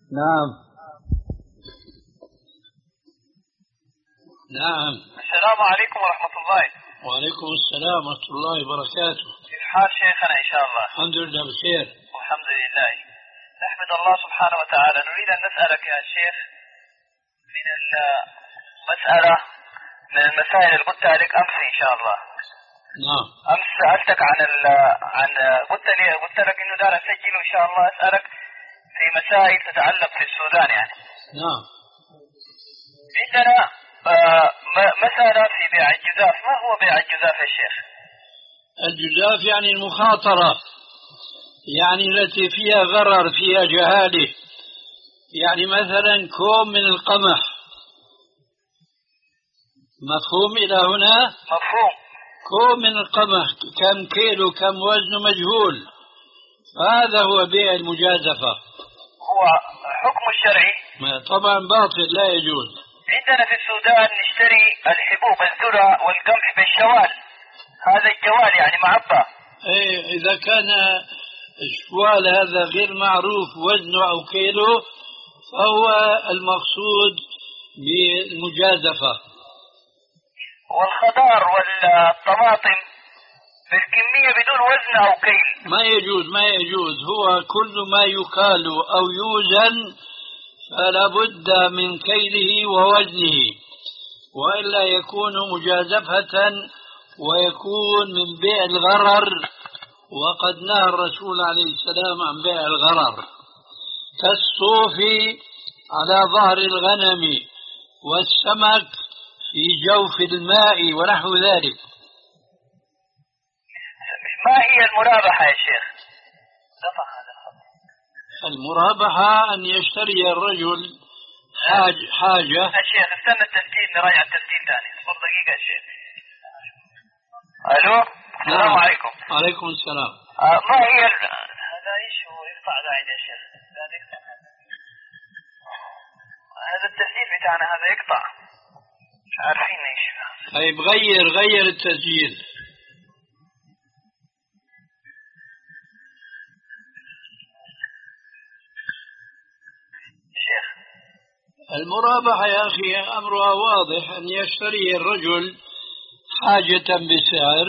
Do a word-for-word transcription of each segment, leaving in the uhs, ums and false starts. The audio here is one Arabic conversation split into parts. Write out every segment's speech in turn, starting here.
نعم. نعم. السلام عليكم ورحمة الله. وعليكم السلام ورحمة الله وبركاته. كيف حال شيخنا إن شاء الله؟ الحمد لله بخير. والحمد لله. نحمد الله سبحانه وتعالى. نريد أن نسألك يا شيخ من المسألة من المسائل اللي قلتها لك أمس إن شاء الله. نعم. أمس سألتك عن ال عن قلت لي قلت لك إنه دار أسجل وإن شاء الله أسألك في مسائل تتعلق في السودان يعني. نعم. عندنا آه مسألة في بيع الجزاف. ما هو بيع الجزاف يا شيخ؟ الجزاف يعني المخاطرة، يعني التي فيها غرر، فيها جهالة. يعني مثلا كوم من القمح، مفهوم إلى هنا؟ مفهوم. كوم من القمح كم كيلو كم وزنه مجهول، هذا هو بيع المجازفة. هو حكم الشرعي طبعا باطل، لا يجوز. عندنا في السودان نشتري الحبوب الذرة والقمح بالشوال، هذا الجوال يعني معبى. ايه، إذا كان الشوال هذا غير معروف وزنه أو كيلو فهو المقصود بالمجازفة. والخضار والطماطم بالكمية بدون وزن أو كيل ما يجوز، ما يجوز. هو كل ما يكال أو يوزن فلا بد من كيله ووزنه، وإلا يكون مجازفة ويكون من بيع الغرر، وقد نهى الرسول عليه السلام عن بيع الغرر كالصوف على ظهر الغنم والسمك في جوف الماء ونحو ذلك. ما هي المرابحة يا شيخ؟ المرابحة أن يشتري الرجل حاج حاجة. يا شيخ استنى التسجيل، نراجع التسجيل ثاني. اصبر دقيقة يا شيخ. ألو. السلام عليكم. وعليكم السلام. آه ما هي ال... هذا ايش هو يقطع زايد يا شيخ؟ هذا التسجيل بتاعنا هذا يقطع، مش عارفين ايش. طيب غير غير التسجيل. شيخ المرابحة يا أخي أمرها واضح، أن يشتري الرجل حاجة بسعر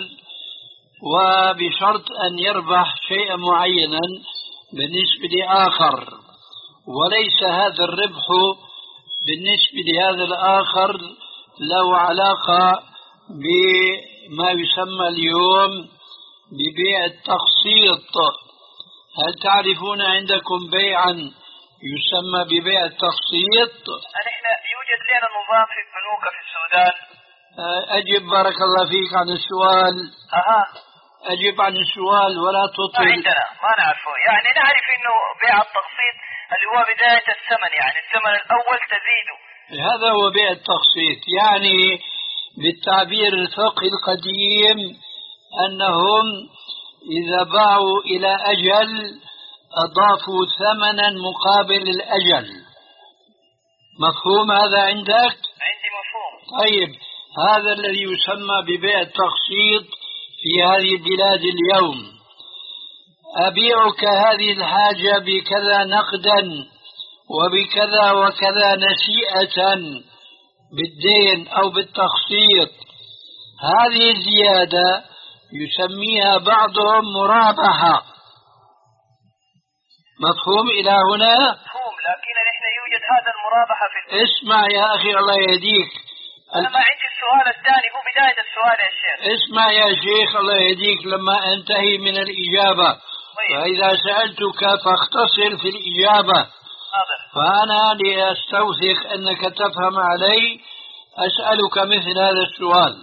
وبشرط أن يربح شيئا معينا بالنسبة لآخر، وليس هذا الربح بالنسبة لهذا الآخر له علاقة بما يسمى اليوم ببيع التقسيط. هل تعرفون عندكم بيعا يسمى ببيع التقسيط؟ نحن يوجد لنا نظام في البنوك في السودان. أجب بارك الله فيك عن السؤال. أها. أجب عن السؤال ولا تطل. ما عندنا، ما نعرفه. يعني نعرف إنه بيع التقسيط اللي هو بداية الثمن، يعني الثمن الأول تزيده. هذا هو بيع التقسيط، يعني بالتعبير الفقهي القديم أنهم إذا باعوا إلى أجل أضافوا ثمنا مقابل الأجل. مفهوم هذا عندك؟ عندي مفهوم. طيب، هذا الذي يسمى ببيع التقسيط في هذه البلاد اليوم. أبيعك هذه الحاجة بكذا نقدا وبكذا وكذا نسيئة بالدين أو بالتقسيط. هذه الزيادة يسميها بعضهم مرابحة. مفهوم إلى هنا؟ مفهوم، لكن نحن يوجد هذا المرابحة في البيت. اسمع يا أخي الله يهديك. أنا ما عندي السؤال الثاني، هو بداية السؤال يا شيخ. اسمع يا شيخ الله يهديك لما أنتهي من الإجابة. طيب. فإذا سألتك فاختصر في الإجابة. حاضر. فأنا لأستوثق أنك تفهم علي أسألك مثل هذا السؤال،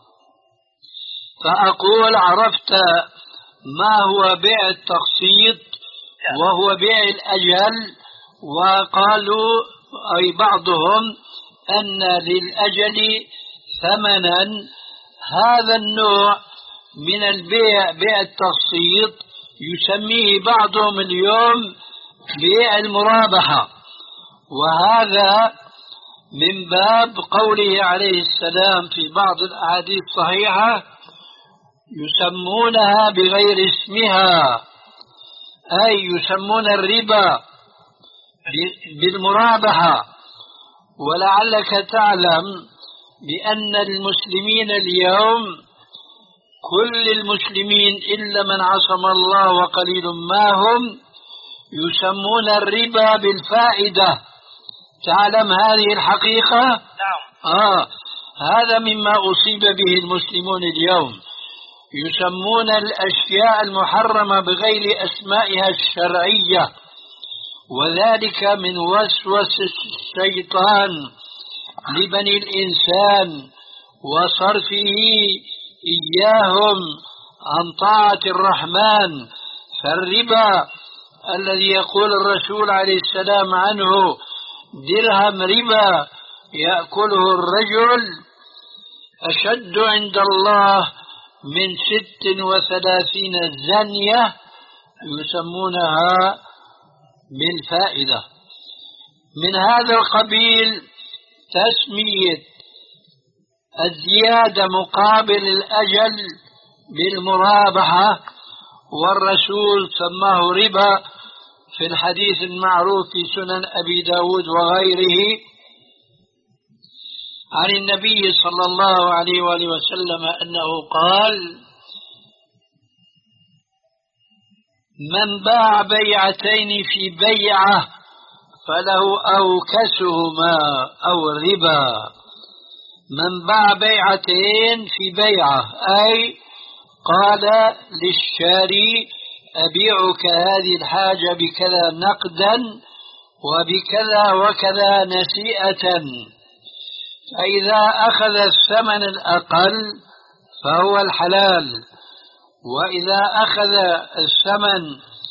فأقول عرفت ما هو بيع التقسيط وهو بيع الأجل، وقالوا أي بعضهم أن للأجل ثمنا. هذا النوع من البيع بيع التقسيط يسميه بعضهم اليوم بيع المرابحة، وهذا من باب قوله عليه السلام في بعض الأحاديث الصحيحة يسمونها بغير اسمها، أي يسمون الربا بالمرابحة. ولعلك تعلم بأن المسلمين اليوم، كل المسلمين إلا من عصم الله وقليل ما هم، يسمون الربا بالفائدة. تعلم هذه الحقيقة؟ نعم. آه هذا مما أصيب به المسلمون اليوم، يسمون الأشياء المحرمة بغير أسمائها الشرعية، وذلك من وسوس الشيطان لبني الإنسان وصرفه إياهم عن طاعة الرحمن. فالربا الذي يقول الرسول عليه السلام عنه درهم ربا يأكله الرجل أشد عند الله من ست وثلاثين زنية يسمونها بالفائدة. من هذا القبيل تسمية الزيادة مقابل الأجل بالمرابحة، والرسول سماه ربا في الحديث المعروف في سنن أبي داود وغيره عن النبي صلى الله عليه وآله وسلم أنه قال: من باع بيعتين في بيعة فله أوكسهما أو الربا. من باع بيعتين في بيعة أي قال للشاري: أبيعك هذه الحاجة بكذا نقدا وبكذا وكذا نسيئة، فإذا أخذ الثمن الأقل فهو الحلال، وإذا أخذ الثمن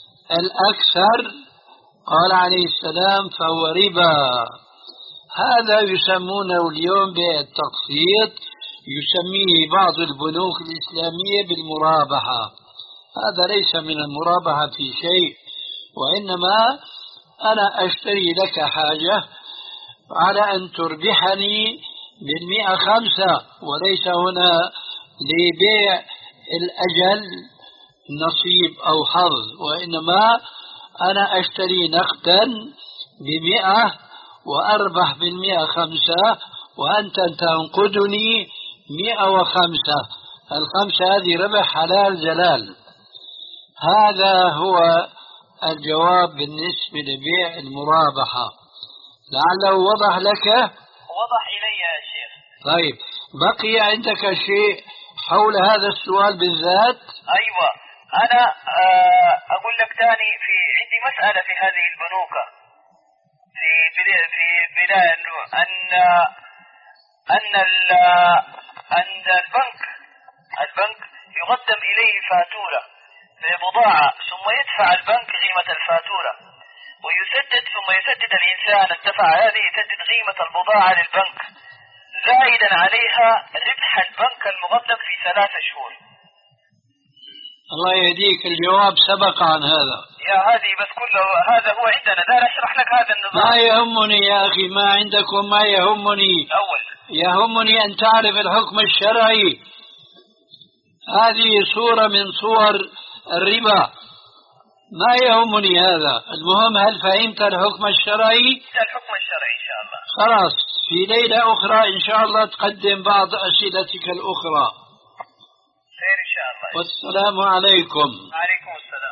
الأكثر قال عليه السلام فهو ربا. هذا يسمونه اليوم بالتقسيط، يسميه بعض البنوك الإسلامية بالمرابحة. هذا ليس من المرابحة في شيء، وإنما أنا أشتري لك حاجة على أن تربحني بالمئة خمسة، وليس هنا لبيع الأجل نصيب أو حظ، وإنما أنا أشتري نقدا بمئة وأربح بالمئة خمسة، وأنت تنقدني مئة وخمسة، الخمسة هذه ربح حلال جلال. هذا هو الجواب بالنسبة لبيع المرابحة. لعله وضح لك؟ وضح إلي يا شيخ. طيب، بقي عندك شيء حول هذا السؤال بالذات؟ أيوة، أنا أقول لك تاني، في عندي مسألة في هذه البنوك في في بلاد أن أن أن البنك البنك يقدم إليه فاتورة ببضاعة، ثم يدفع البنك قيمة الفاتورة ويسدد، ثم يسدد الإنسان الدفع هذه، يسدد قيمة البضاعة للبنك زائدا عليها ربح البنك المقدم في ثلاثة شهور. الله يهديك، الجواب سبق عن هذا. يا هذه بس كله هذا هو عندنا، لا أشرح لك هذا النظام. ما يهمني يا أخي، ما عندكم ما يهمني. أول يهمني أن تعرف الحكم الشرعي. هذه صورة من صور الربا، ما يهمني هذا. المهم هل فهمت الحكم الشرعي؟ الحكم الشرعي إن شاء الله. خلاص، في ليلة أخرى إن شاء الله تقدم بعض أسئلتك الأخرى. خير إن شاء الله. والسلام عليكم. وعليكم السلام.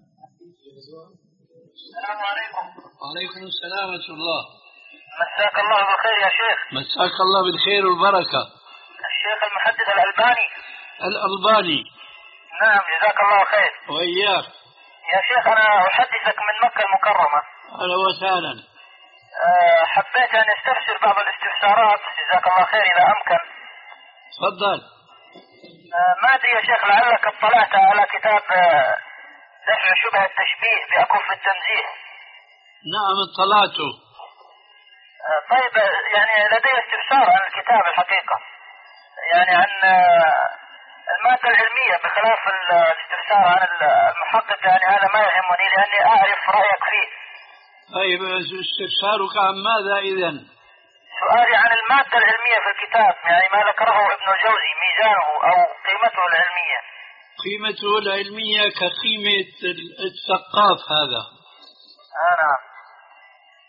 السلام عليكم. وعليكم السلام ورحمة الله. مساك الله بالخير يا شيخ. مساك الله بالخير والبركة. الشيخ المحدث الألباني. الألباني. نعم، جزاك الله خير. وإياك. يا شيخ، أنا أحدثك من مكة المكرمة. أهلا وسهلا. أه حبيت أن استفسر بعض الاستفسارات، جزاك الله خير إذا أمكن. تفضل. أه ما أدري يا شيخ، لعلك اطلعت على كتاب أه دفع شبه التشبيه بأكف التنزيه. نعم اطلعته. أه طيب، يعني لدي استفسار عن الكتاب الحقيقة، يعني عن أه المادة العلمية، بخلاف الاستفسار عن المحقق، يعني هذا ما يهمني لأني أعرف رأيك فيه. طيب، استفسارك عن ماذا إذن؟ سؤالي عن المادة العلمية في الكتاب، يعني ما ذكره ابن الجوزي، ميزانه أو قيمته العلمية. قيمته العلمية كقيمة الثقاف هذا. آه نعم.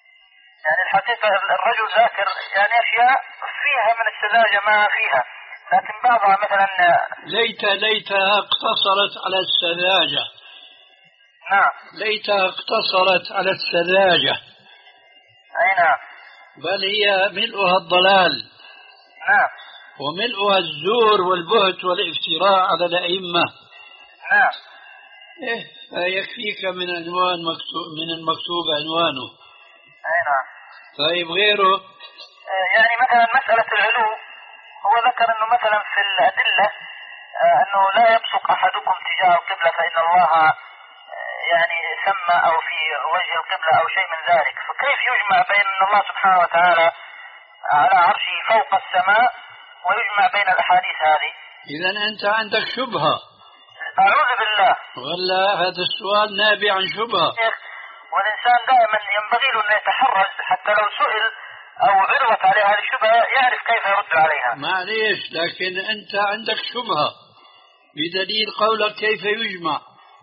يعني الحقيقة الرجل ذاكر يعني أشياء فيها من السذاجة ما فيها، لكن بعضها مثلا ليت ليتها اقتصرت على السذاجة. نعم. ليتها اقتصرت على السذاجة. أي نعم. بل هي ملؤها الضلال. نعم. وملؤها الزور والبهت والافتراء على الأئمة. نعم. إيه فيكفيك من عنوان مكتوب من المكتوب عنوانه. أي نعم. طيب غيره؟ يعني مثلا مسألة العلو، هو ذكر أنه مثلا في الأدلة أنه لا يبصق أحدكم تجاه القبلة فإن الله يعني سمى أو في وجه القبلة أو شيء من ذلك، فكيف يجمع بين أن الله سبحانه وتعالى على عرشه فوق السماء ويجمع بين الأحاديث هذه؟ إذن أنت عندك شبهة. أعوذ بالله. ولا هذا السؤال نابع عن شبهة. والإنسان دائما ينبغي له أن يتحرز حتى لو سئل أو عرضت عليه هذه الشبهة يعرف كيف يرد عليها. معليش، لكن أنت عندك شبهة بدليل قولك كيف يجمع.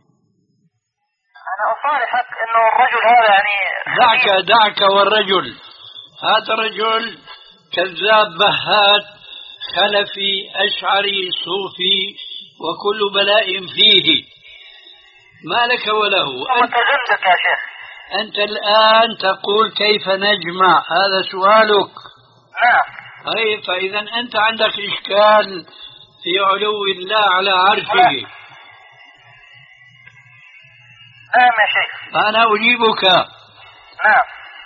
أنا أصارحك أنه الرجل هذا يعني دعك دعك والرجل هذا رجل كذاب بهات خلفي أشعري صوفي وكل بلاء فيه، ما لك وله. متزندق يا شيخ. أنت الآن تقول كيف نجمع، هذا سؤالك. نعم. أي فإذا أنت عندك إشكال في علو الله على عرشه. نعم يا شيخ. أنا أجيبك. نعم.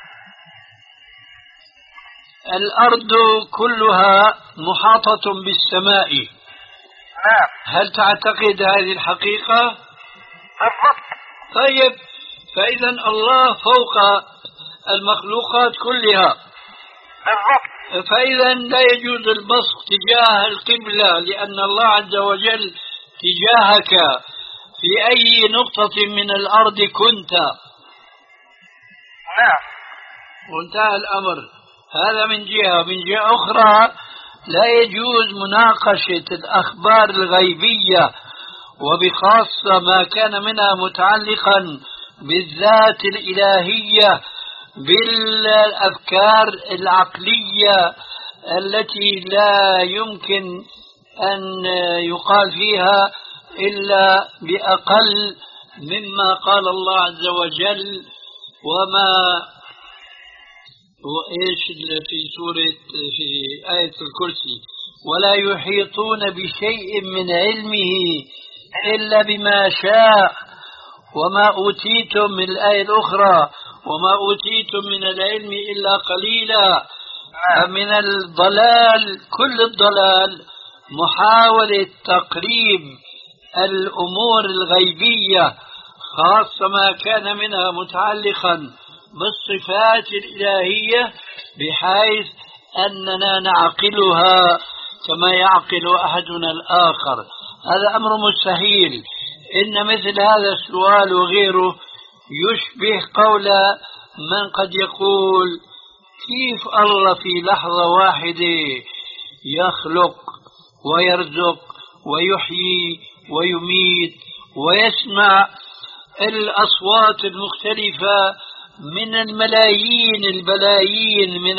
الأرض كلها محاطة بالسماء. نعم. هل تعتقد هذه الحقيقة؟ بالضبط. طيب فإذا الله فوق المخلوقات كلها. بالضبط. فإذا لا يجوز البصق تجاه القبلة، لأن الله عز وجل تجاهك في أي نقطة من الأرض كنت. نعم. وانتهى الأمر. هذا من جهة. من جهة أخرى لا يجوز مناقشة الأخبار الغيبية وبخاصة ما كان منها متعلقا بالذات الإلهية بالأفكار العقلية التي لا يمكن أن يقال فيها إلا بأقل مما قال الله عز وجل. وما وإيش في سورة في آية الكرسي ولا يحيطون بشيء من علمه إلا بما شاء وما أوتيتم من الآية الأخرى وما أوتيتم من العلم إلا قليلا. من الضلال كل الضلال محاولة تقريب الأمور الغيبية خاصة ما كان منها متعلقا بالصفات الإلهية بحيث أننا نعقلها كما يعقل أحدنا الآخر. هذا أمر مستحيل. إن مثل هذا السؤال وغيره يشبه قول من قد يقول كيف الله في لحظة واحدة يخلق ويرزق ويحيي ويميت ويسمع الأصوات المختلفة من الملايين البلايين من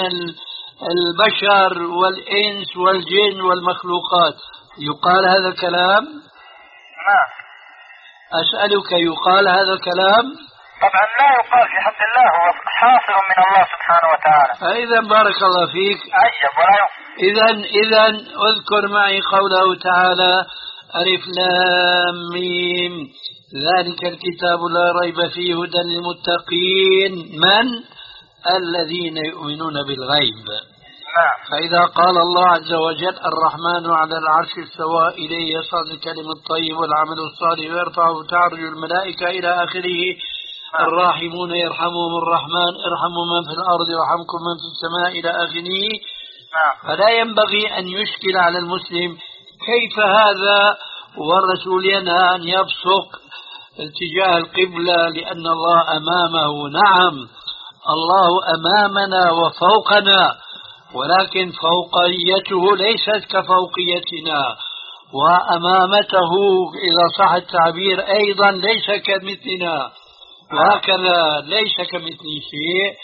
البشر والإنس والجن والمخلوقات. يقال هذا الكلام؟ نعم. أسألك يقال هذا الكلام؟ طبعا لا يقال في حق الله، هو حاصل من الله سبحانه وتعالى. إذا بارك الله فيك. عجب ولا إذا إذا اذكر معي قوله تعالى ألف لام ميم ذلك الكتاب لا ريب فيه هدى للمتقين من الذين يؤمنون بالغيب. نعم. فإذا قال الله عز وجل الرحمن على العرش استوى إليه يصعد الكلم الطيب والعمل الصالح ويرفعه تعرج الملائكة إلى آخره. نعم. الراحمون يرحمهم الرحمن ارحموا من في الأرض يرحمكم من في السماء إلى آخره. نعم. فلا ينبغي أن يشكل على المسلم كيف هذا والرسول ينهى أن يبصق اتجاه القبلة لأن الله أمامه. نعم الله أمامنا وفوقنا، ولكن فوقيته ليست كفوقيتنا، وأمامته إذا صح التعبير أيضا ليس كمثلنا، وهكذا ليس كمثل شيء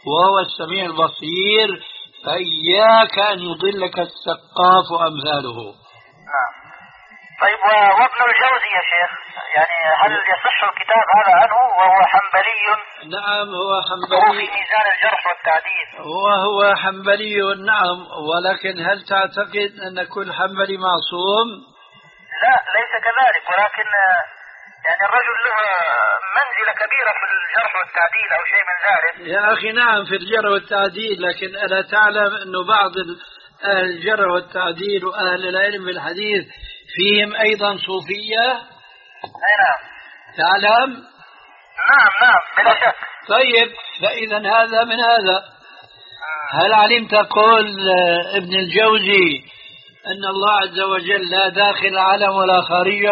وهو السميع البصير، فإياك أن يضلك السقاف وأمثاله. نعم. طيب وابن الجوزي يا شيخ، يعني هل يصح الكتاب هذا عنه وهو حنبلي؟ نعم هو حنبلي. هو في ميزان الجرح والتعديل. وهو حنبلي نعم، ولكن هل تعتقد أن كل حنبلي معصوم؟ لا ليس كذلك، ولكن يعني الرجل له منزلة كبيرة في الجرح والتعديل أو شيء من ذلك. يا أخي نعم في الجرح والتعديل، لكن ألا تعلم أنه بعض أهل الجرح والتعديل وأهل العلم بالحديث فيهم أيضا صوفية؟ أي نعم. تعلم؟ نعم نعم بلا شك. طيب فإذا هذا من هذا. هل علمت قول ابن الجوزي أن الله عز وجل لا داخل عالم ولا خارجه؟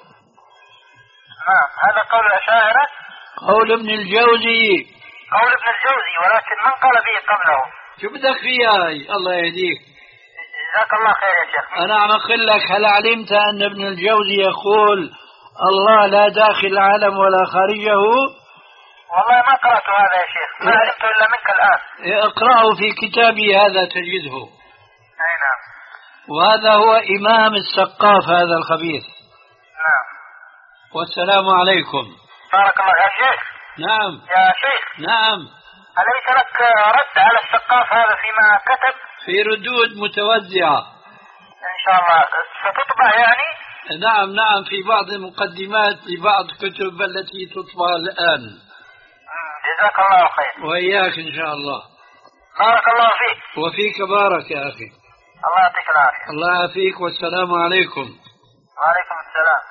نعم هذا قول الأشاعرة. قول ابن الجوزي. قول ابن الجوزي، ولكن من قال به قبله؟ شو بدك فيها؟ الله يهديك. جزاك الله خير يا شيخ. أنا عم أقول لك هل علمت أن ابن الجوزي يقول الله لا داخل عالم ولا خارجه؟ والله ما قرأت هذا يا شيخ، ما علمت إلا منك الآن. اقرأه في كتابي هذا تجده. أي نعم. وهذا هو إمام السقاف هذا الخبيث. نعم. والسلام عليكم. بارك الله يا شيخ. نعم. يا شيخ. نعم. أليس لك رد على السقاف هذا فيما كتب؟ في ردود متوزعة. إن شاء الله ستطبع يعني؟ نعم نعم في بعض المقدمات لبعض كتب التي تطبع الآن. جزاك الله خير. وإياك إن شاء الله. بارك الله فيك. وفيك بارك يا أخي. الله يعطيك العافية. الله يعافيك والسلام عليكم. وعليكم السلام.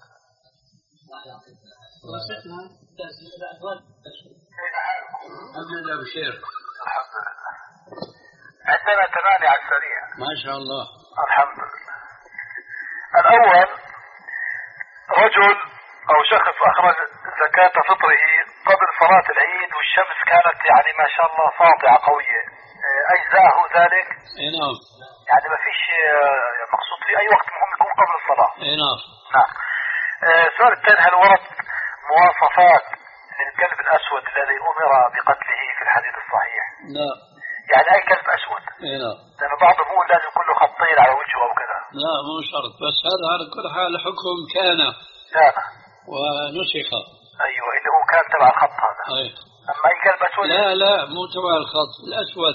أبدا بشير. الحمد لله. عندنا ثمانية على السريع. ما شاء الله. الحمد لله. الأول رجل أو شخص أخرج زكاة فطره قبل صلاة العيد والشمس كانت يعني ما شاء الله ساطعة قوية، أجزاه ذلك؟ اي نعم. يعني ما فيش مقصود في أي وقت مهم يكون قبل الصلاة. اي نعم. نعم. السؤال الثاني، هل ورد مواصفات للكلب الأسود الذي أمر بقتله في الحديث الصحيح؟ لا. يعني أي كلب أسود؟ اي نعم. لأن بعضهم يقول لازم يكون له خطين على وجهه أو كذا. لا مو شرط، بس هذا على كل حال حكم كان كان ونسخ. أيوة اللي هو كان تبع الخط هذا. أي. أما أي كلب أسود؟ لا لا مو تبع الخط الأسود،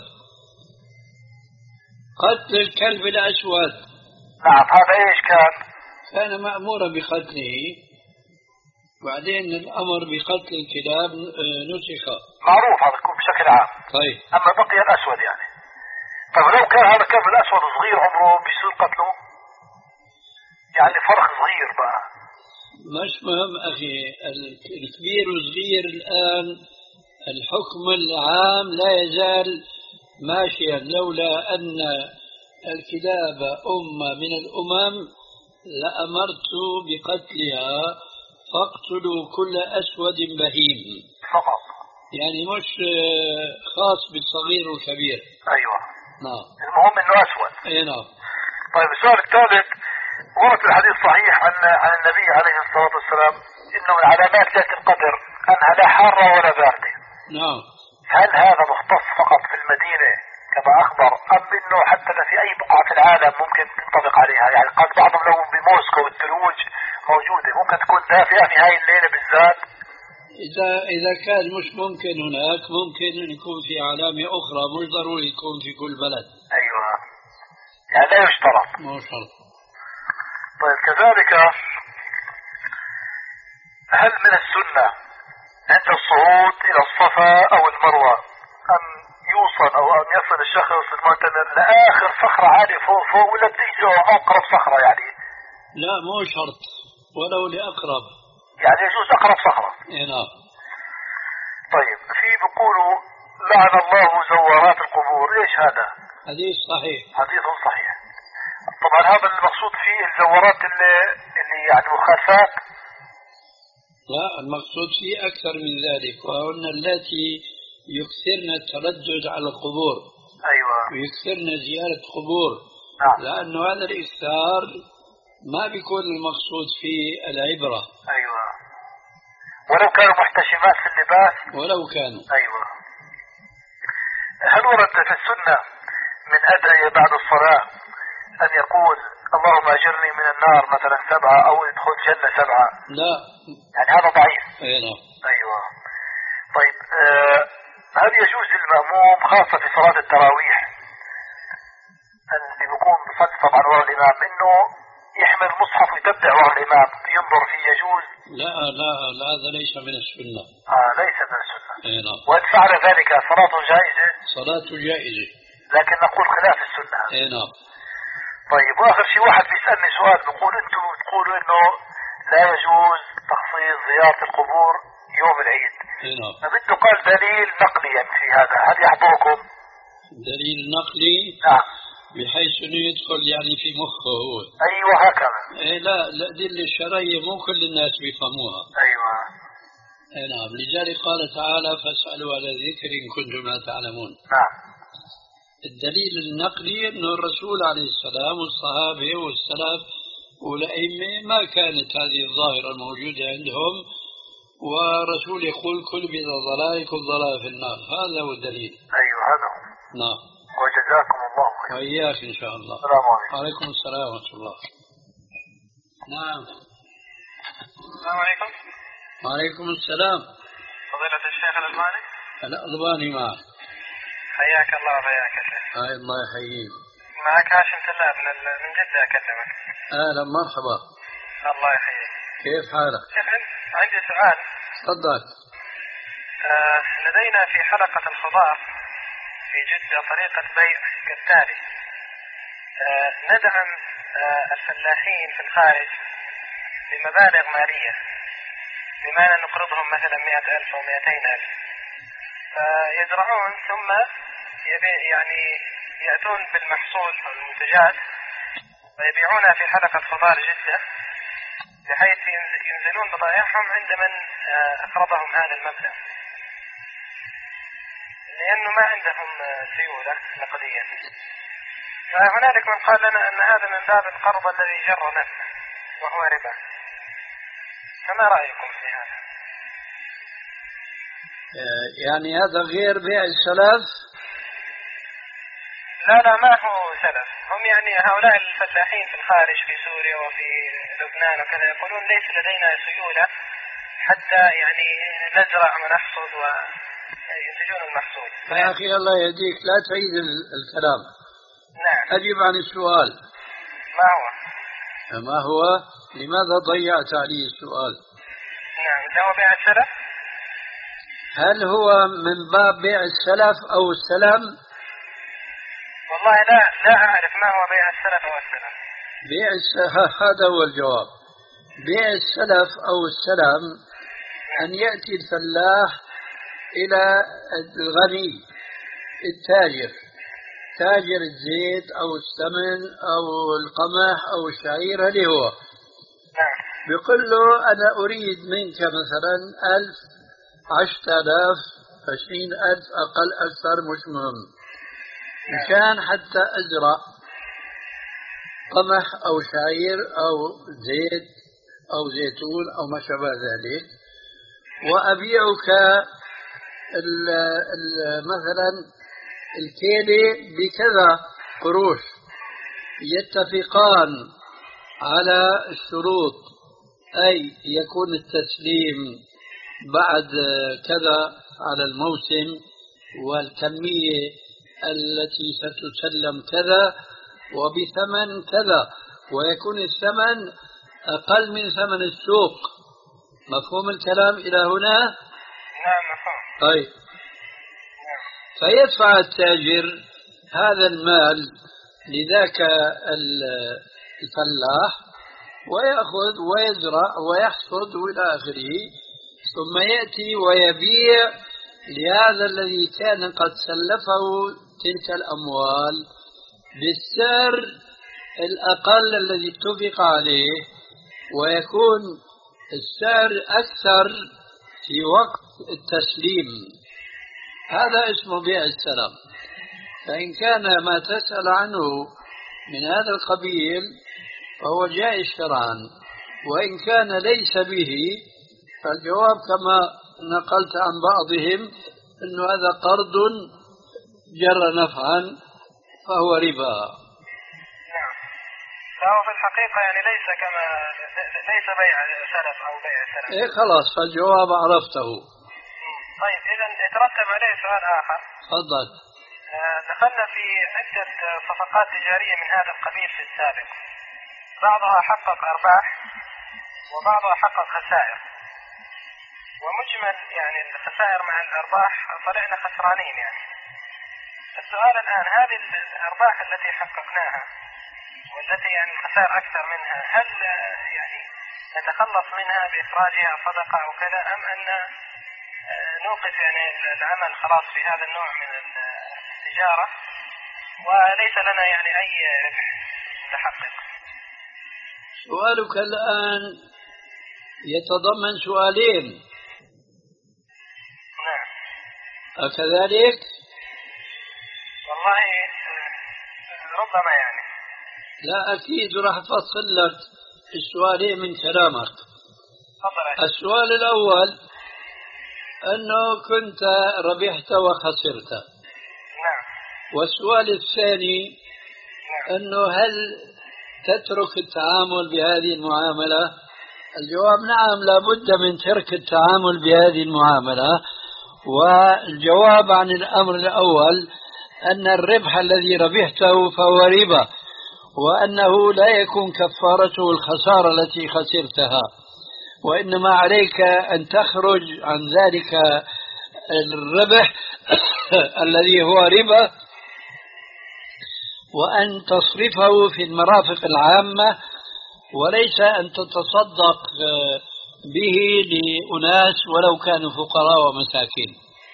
قتل الكلب الأسود. نعم. هذا إيش كان؟ كان مأمورا بقتله، بعدين الأمر بقتل الكلاب نسخ. معروف هذا يكون بشكل عام. طيب. أما بقي الأسود يعني. طيب لو كان هذا الكلب الأسود صغير عمره بيصير قتله؟ يعني فرق صغير بقى. مش مهم أخي، الكبير والصغير الآن الحكم العام لا يزال ماشيا، لولا أن الكلاب أمة من الأمم لأمرت بقتلها، فاقتلوا كل أسود بهيم فقط، يعني مش خاص بالصغير والكبير. أيوة. نعم. المهم إنه أسود. أي نعم. طيب السؤال الثالث، ورد الحديث صحيح عن عن النبي عليه الصلاة والسلام إنه من علامات ليلة القدر أنها لا حارة ولا باردة. نعم. هل هذا مختص فقط في المدينة كما أخبر، أم إنه حتى في أي بقعة في العالم ممكن تنطبق عليها؟ يعني قد بعضهم لو بموسكو الثلوج موجودة ممكن تكون دافئة في هاي الليلة بالذات. إذا إذا كان مش ممكن هناك، ممكن أن يكون في علامة أخرى، مش ضروري يكون في كل بلد. أيوة يعني لا يشترط. مو شرط. طيب كذلك هل من السنة عند الصعود إلى الصفا أو المروة أن يوصل أو أن يصل الشخص المعتمر لآخر صخرة عالية فوق فوق، ولا بده أقرب صخرة يعني؟ لا مو شرط، ولو لأقرب. يعني يجوز أقرب صخرة. إيه نعم. طيب في بيقولوا لعن الله زوارات القبور، إيش هذا؟ حديث صحيح. حديث صحيح. طبعا هذا المقصود فيه الزوارات اللي, اللي يعني مخالفات. لا المقصود فيه أكثر من ذلك، وهن التي يكثرن التردد على القبور. أيوة. ويكثرن زيارة قبور. نعم. لأنه هذا الإكثار ما بيكون المقصود فيه العبرة. أيوة. ولو كانوا محتشمات في اللباس. ولو كانوا. أيوة. هل ورد في السنة من أدعية بعد الصلاة أن يقول اللهم أجرني من النار مثلا سبعة أو ادخل جنة سبعة؟ لا، يعني هذا ضعيف. أيوة. أيوة. طيب آه هل يجوز للمأموم خاصة في صلاة التراويح اللي بيكون بصلي طبعا ورا الإمام إنه يحمل مصحف ويتبع ورا الإمام ينظر فيه، يجوز؟ لا لا لا، هذا ليس من السنة. آه ليس من السنة. أيوة. وإن فعل ذلك صلاته جائزة؟ صلاته جائزة، لكن نقول خلاف السنة. أيوة. طيب واخر شيء واحد بيسألني سؤال بيقول انتم بتقولوا انه لا يجوز تخصيص زيارة القبور يوم العيد. أيوة. فبده قال دليل نقلي يعني في هذا، هل يحضركم؟ دليل نقلي؟ نعم. بحيث انه يدخل يعني في مخه هو. ايوه هكذا. إيه لا لا، دي الشرعية مو كل الناس بيفهموها. ايوه. اي نعم، لذلك قال تعالى فاسألوا على الذكر إن كنتم لا تعلمون. نعم. الدليل النقلي أنه الرسول عليه السلام والصحابة والسلف والأئمة ما كانت هذه الظاهرة الموجودة عندهم، ورسول يقول كل بضع ضلال كل ضلال في النار. هذا هو الدليل. ايوه هذا هو. نعم. وجزاكم الله خير. وإياك إن شاء الله. السلام عليكم. وعليكم السلام ورحمة الله. نعم. السلام عليكم. وعليكم السلام. فضيلة الشيخ الألباني. الألباني معك. حياك الله وحياك يا شيخ. هاي الله يحييك. معك هاشم تلاب من من جدة أكلمك. أهلا مرحبا. الله يحييك. كيف حالك؟ شيخ عندي سؤال. تفضل. آه لدينا في حلقة الخضار في جدة طريقة بيع كالتالي. آه ندعم آه الفلاحين في الخارج بمبالغ مالية، بمعنى نقرضهم مثلا مئة ألف أو مئتين ألف، فيزرعون ثم يعني يأتون بالمحصول أو المنتجات ويبيعونها في حلقة خضار جدة، بحيث ينزلون بضائعهم عند من أقرضهم هذا المبلغ، لأنه ما عندهم سيولة نقدية. فهنالك من قال لنا أن هذا من باب القرض الذي جر نفسه وهو ربا، فما رأيكم في هذا؟ يعني هذا غير بيع السلف؟ لا لا، ما هو سلف. هم يعني هؤلاء الفلاحين في الخارج في سوريا وفي لبنان وكذا يقولون ليس لدينا سيولة حتى يعني نزرع ونحصد وينتجون المحصول. يا أخي الله يهديك، لا تعيد الكلام. نعم. أجب عن السؤال. ما هو؟ ما هو؟ لماذا ضيعت عليه السؤال؟ نعم، هو بيع السلف؟ هل هو من باب بيع السلف أو السلم؟ والله لا لا أعرف ما هو بيع السلف أو السلم. بيع السلف هذا هو الجواب. بيع السلف أو السلم أن يأتي الفلاح إلى الغني التاجر، تاجر الزيت أو السمن أو القمح أو الشعير، هذا هو. نعم. بيقول له أنا أريد منك مثلا ألف، عشرة آلاف، عشرين ألف، أقل أكثر مش مهم، مشان حتى أزرع قمح أو شعير أو زيت أو زيتون أو ما شابه ذلك، وأبيعك ال ال مثلا الكيلة بكذا قروش. يتفقان على الشروط، أي يكون التسليم بعد كذا على الموسم، والكمية التي ستسلم كذا، وبثمن كذا، ويكون الثمن أقل من ثمن السوق. مفهوم الكلام إلى هنا؟ نعم مفهوم. طيب. فيدفع التاجر هذا المال لذاك الفلاح ويأخذ ويزرع ويحصد إلى آخره، ثم يأتي ويبيع لهذا الذي كان قد سلفه تلك الأموال بالسعر الأقل الذي اتفق عليه، ويكون السعر أكثر في وقت التسليم. هذا اسمه بيع السلم. فإن كان ما تسأل عنه من هذا القبيل فهو جائز شرعا، وإن كان ليس به فالجواب كما نقلت عن بعضهم أنه هذا قرض جر نفعا فهو ربا. نعم. فهو في الحقيقة يعني ليس كما ليس بيع سلف أو بيع سلف. إيه خلاص فالجواب عرفته. طيب إذا يترتب عليه سؤال آخر. تفضل. دخلنا في عدة صفقات تجارية من هذا القبيل في السابق، بعضها حقق أرباح وبعضها حقق خسائر، ومجمل يعني الخسائر مع الأرباح طلعنا خسرانين. يعني السؤال الآن، هذه الأرباح التي حققناها والتي يعني الخسائر أكثر منها، هل يعني نتخلص منها بإخراجها صدقة أو كذا، أم أن نوقف يعني العمل خلاص في هذا النوع من التجارة وليس لنا يعني أي ربح متحقق؟ سؤالك الآن يتضمن سؤالين. نعم. أكذلك؟ والله ربما يعني. لا أكيد راح أفصل لك السؤالين من كلامك. السؤال الأول أنه كنت ربحت وخسرت. نعم. والسؤال الثاني نعم. أنه هل تترك التعامل بهذه المعاملة؟ الجواب نعم، لابد من ترك التعامل بهذه المعاملة. والجواب عن الأمر الأول أن الربح الذي ربحته فهو ربا، وأنه لا يكون كفارته الخسارة التي خسرتها، وإنما عليك أن تخرج عن ذلك الربح الذي هو ربا وأن تصرفه في المرافق العامة، وليس أن تتصدق به لأناس ولو كانوا فقراء ومساكين.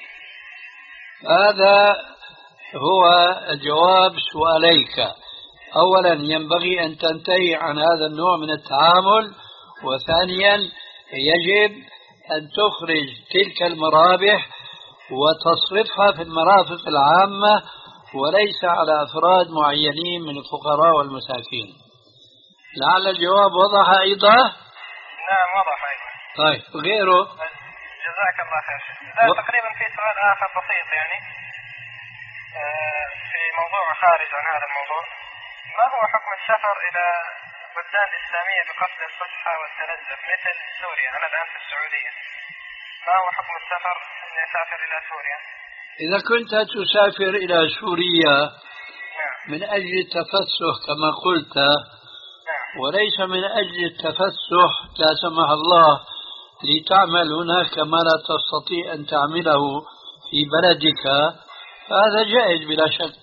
هذا هو جواب سؤاليك. أولا ينبغي أن تنتهي عن هذا النوع من التعامل، وثانيا يجب أن تخرج تلك المرابح وتصرفها في المرافق العامة وليس على أفراد معينين من الفقراء والمساكين. لعل الجواب وضح أيضا؟ نعم وضح أيضا. طيب غيره؟ جزاك الله خير. و... تقريبا في سؤال آخر بسيط يعني في موضوع خارج عن هذا الموضوع، ما هو حكم السفر إلى بلدان إسلامية بقصد الفسحة والتلذذ مثل سوريا؟ أنا الآن في السعودية، ما هو حكم السفر إني أسافر إلى سوريا؟ إذا كنت تسافر إلى سوريا نعم. من أجل التفسح كما قلت، نعم. وليس من أجل التفسح لا سمح الله لتعمل هناك ما لا تستطيع أن تعمله في بلدك، هذا جائز بلا شك.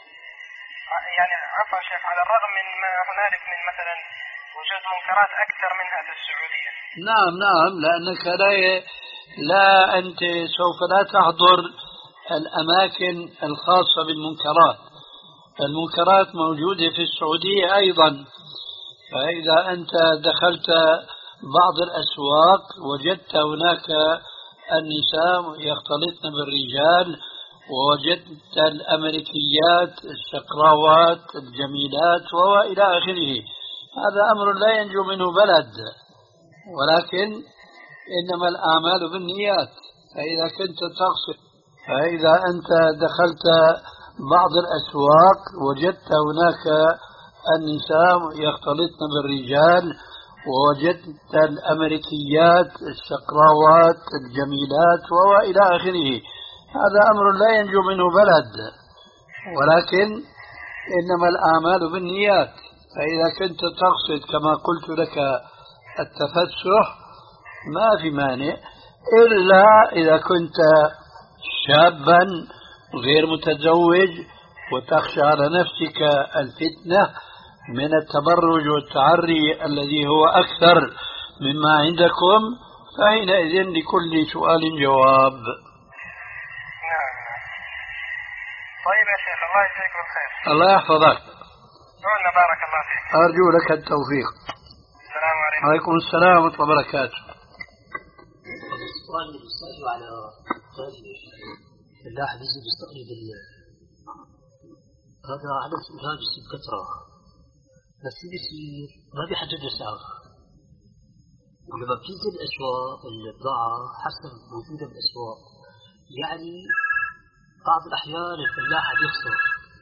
يعني عفوا شيخ، على الرغم من ما هنالك من مثلا وجود منكرات أكثر منها في السعودية. نعم نعم، لأنك لا ي... لا أنت سوف لا تحضر الأماكن الخاصة بالمنكرات. المنكرات موجودة في السعودية أيضا، فإذا أنت دخلت بعض الأسواق وجدت هناك النساء يختلطن بالرجال، ووجدت الأمريكيات الشقراوات الجميلات وإلى آخره، هذا أمر لا ينجو منه بلد، ولكن إنما الأعمال بالنيات. فإذا كنت تقصد فإذا أنت دخلت بعض الأسواق وجدت هناك النساء يختلطن بالرجال، ووجدت الأمريكيات الشقراوات الجميلات وإلى آخره، هذا أمر لا ينجو منه بلد، ولكن إنما الأعمال بالنيات. فإذا كنت تقصد كما قلت لك التفسح ما في مانع، إلا إذا كنت شابا غير متزوج وتخشى على نفسك الفتنة من التبرج والتعري الذي هو أكثر مما عندكم، فحينئذ لكل سؤال جواب. نعم. طيب يا شيخ، الله يجزيك بالخير. الله يحفظك. قلنا بارك الله فيك. أرجو لك التوفيق. السلام عليكم. وعليكم السلام ورحمة الله وبركاته. السؤال اللي بيسأله على اللاحظ يزيد يستقيد هذا عدد الهاجس بكثرة، بس بيصير ما بيحدد سعر، ولما بتنزل الأسواق البضاعة حسب موجودة بالأسواق يعني بعض الأحيان الفلاح عم يخسر.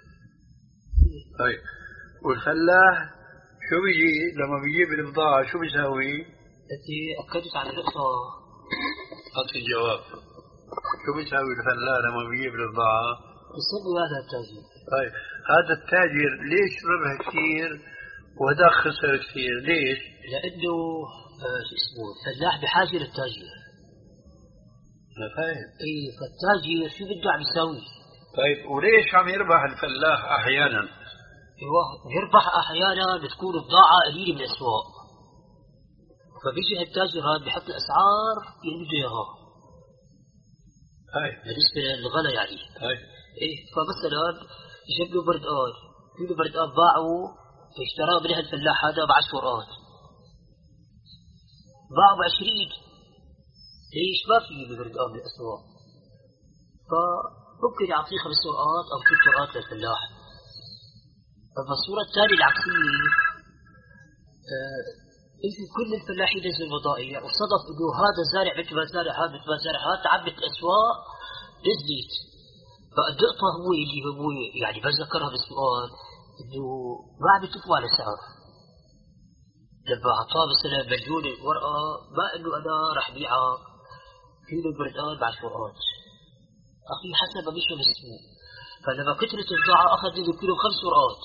طيب والفلاح شو بيجي لما بيجيب البضاعة شو بيساوي؟ أنت أكدت على نقطة. أعطي الجواب. شو بيساوي الفلاح لما بيجيب البضاعة؟ بيسوي هذا التاجر. طيب هذا التاجر ليش ربح كثير وهذا خسر كثير؟ ليش؟ لأنه آه شو اسمه الفلاح بحاجة للتاجر. أنا فاهم. إيه فالتاجر شو بده عم يساوي؟ طيب وليش عم يربح الفلاح أحيانا؟ ايوه يربح احيانا بتكون بضاعه قليله من الاسواق، فبيجي التاجر هذا بحط الاسعار اللي بده اياها. هاي بالنسبه للغلا يعني. هاي ايه فمثلا جاب له بردقان، في له بردقان باعه اشتراه منها الفلاح هذا ب عشر ورقات. باعه ب عشرين. ليش؟ ما في بردقان بالاسواق. فممكن يعطيه خمس ورقات او ست ورقات للفلاح. أما الصورة الثانية العكسية آه، إذا كل الفلاحين نزلوا بضائع وصدف إنه هذا زارع مثل ما زارع هذا مثل ما زارع هذا تعبت الأسواق نزلت. فالنقطة هو اللي هو يعني بس ذكرها بالسؤال إنه ما عم يتفقوا على سعر. لما أعطاه مثلا مليون ورقة ما إنه أنا رح بيعها كيلو بردقان بعشر ورقات. أخي حسب ما مشوا بالسوق. فلما كثرت البضاعة أخذ له كيلو خمس ورقات.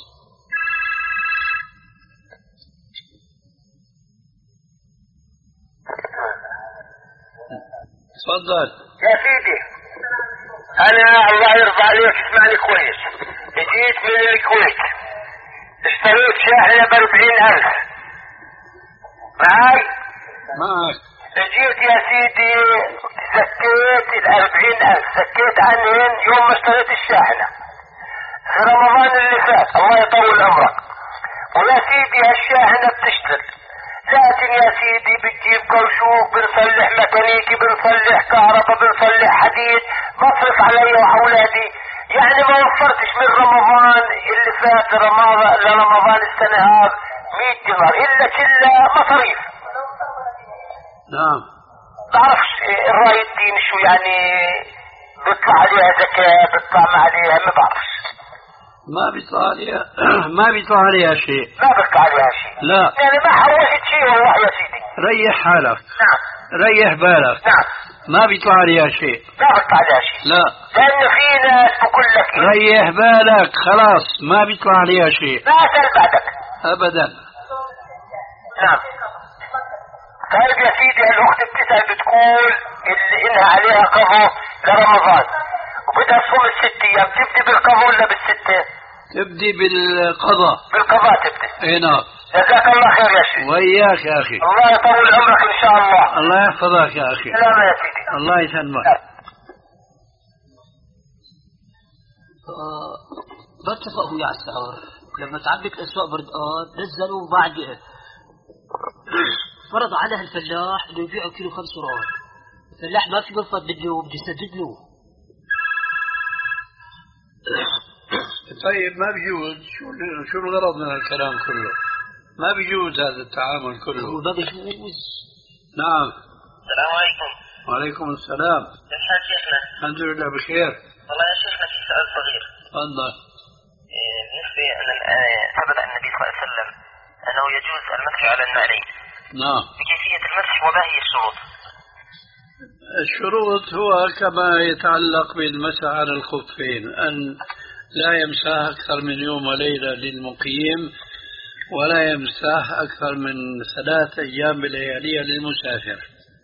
تفضل يا سيدي. أنا الله يرضى عليك اسمعني كويس. جيت من الكويت اشتريت شاحنة بأربعين ألف. معاي؟ معك. جيت يا سيدي سكيت الأربعين ألف، سكيت عنهن يوم ما اشتريت الشاحنة في رمضان اللي فات، الله يطول عمرك. ويا سيدي هالشاحنة بتشتغل، لكن يا سيدي بتجيب كوشوك، بنصلح ميكانيكي، بنصلح كهرباء، بنصلح حديد، بصرف علي وأولادي. يعني ما وفرتش من رمضان اللي فات لرمضان لرمضان السنة هذا مية دينار إلا كلها مصاريف. نعم. بعرفش الرأي الدين شو يعني، بيطلع عليها زكاة بيطلع ما عليها، ما بعرفش. ما بيطلع عليها ما بيطلع عليها شيء. ما بيطلع عليها شيء. لا. يعني ما حوشت شيء والله يا سيدي. ريح حالك. نعم. ريح بالك. نعم. ما بيطلع عليها شيء. ما بيطلع عليها شيء. لا. لأن في ناس بقول لك إيه؟ ريح بالك خلاص ما بيطلع عليها شيء. ما أسأل بعدك. أبدا. نعم. طيب يا سيدي الأخت بتسأل بتقول اللي إنها عليها قضاء لرمضان وبدها تصوم الست أيام، تبدي بالقضاء ولا بالستة؟ تبدي بالقضاء. بالقضاء تبدي. اي نعم. جزاك الله خير يا شيخ. وإياك يا أخي. الله يطول عمرك إن شاء الله. الله يحفظك يا أخي. سلام يا سيدي. الله يسلمك. ما اتفقوا على السعر. لما تعبت الأسواق بردقان نزلوا بعد فرض عليها الفلاح انه يبيعوا كيلو خمس ورقات. الفلاح ما في منفذ بده بده يسدد له. طيب ما بيجوز، شو شو الغرض من الكلام كله؟ ما بيجوز هذا التعامل كله. هو ما بيجوز. نعم. السلام عليكم. وعليكم السلام. كيف حال شيخنا؟ الحمد لله بخير. والله يا شيخنا في سؤال صغير. تفضل. بالنسبة أن ثبت عن النبي صلى الله عليه وسلم أنه يجوز المسح على النعلين. نعم. بكيفية المسح وما هي الشروط؟ الشروط هو كما يتعلق بالمسح على الخفين، أن لا يمسح أكثر من يوم وليلة للمقيم، ولا يمسح أكثر من ثلاث أيام بلياليها للمسافر،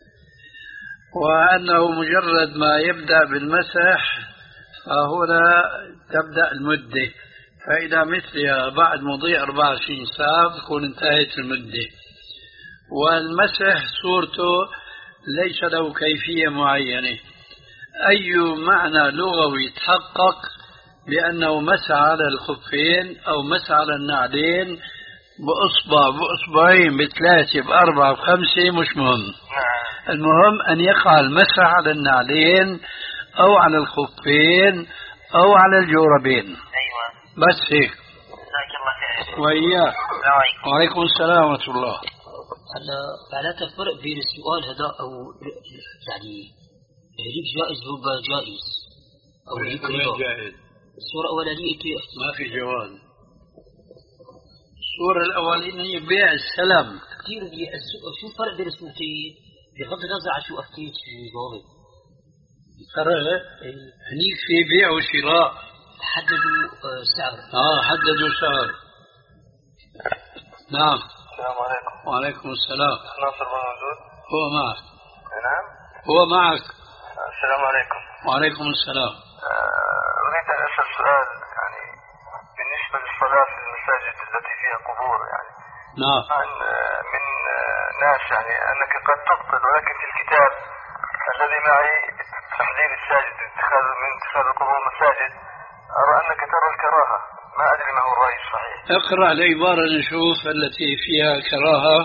وأنه مجرد ما يبدأ بالمسح فهنا تبدأ المدة، فإذا مثلها بعد مضي أربع وعشرين ساعة تكون انتهت المدة. والمسح صورته ليس له كيفية معينة، أي معنى لغوي يتحقق بأنه مسح على الخفين أو مسح على النعلين بأصبع بأصبعين بثلاثة بأربعة بخمسة مش مهم. المهم أن يقع المسح على النعلين أو على الخفين أو على الجوربين. أيوة. بس هيك. جزاك الله خير. وإياك. وعليكم السلام ورحمة الله. هلا معناتها الفرق بين السؤال هذا أو يعني هيك جائز وما جائز أو يكرهه. جائز. الصورة الأولانية كيف؟ ما في جواز. الصورة الأولانية بيع السلم. كثير بيع. شو الفرق بين الصورتين؟ بغض النظر عن شو أفتيت شو ضابط. فرق؟ هنيك في بيع وشراء. حددوا سعر. آه حددوا سعر. نعم. السلام عليكم. وعليكم السلام. ناصر بن موجود؟ هو معك. نعم. هو معك. السلام عليكم. وعليكم السلام. أريد أن أسأل سؤال يعني بالنسبة للصلاة في المساجد التي فيها قبور يعني. نعم. عن من ناس يعني أنك قد تبطل، ولكن في الكتاب الذي معي تحذير الساجد اتخاذ من اتخاذ القبور مساجد، أرى أنك ترى الكراهة، ما أدري ما هو الرأي الصحيح. اقرأ العبارة نشوف التي فيها كراهة.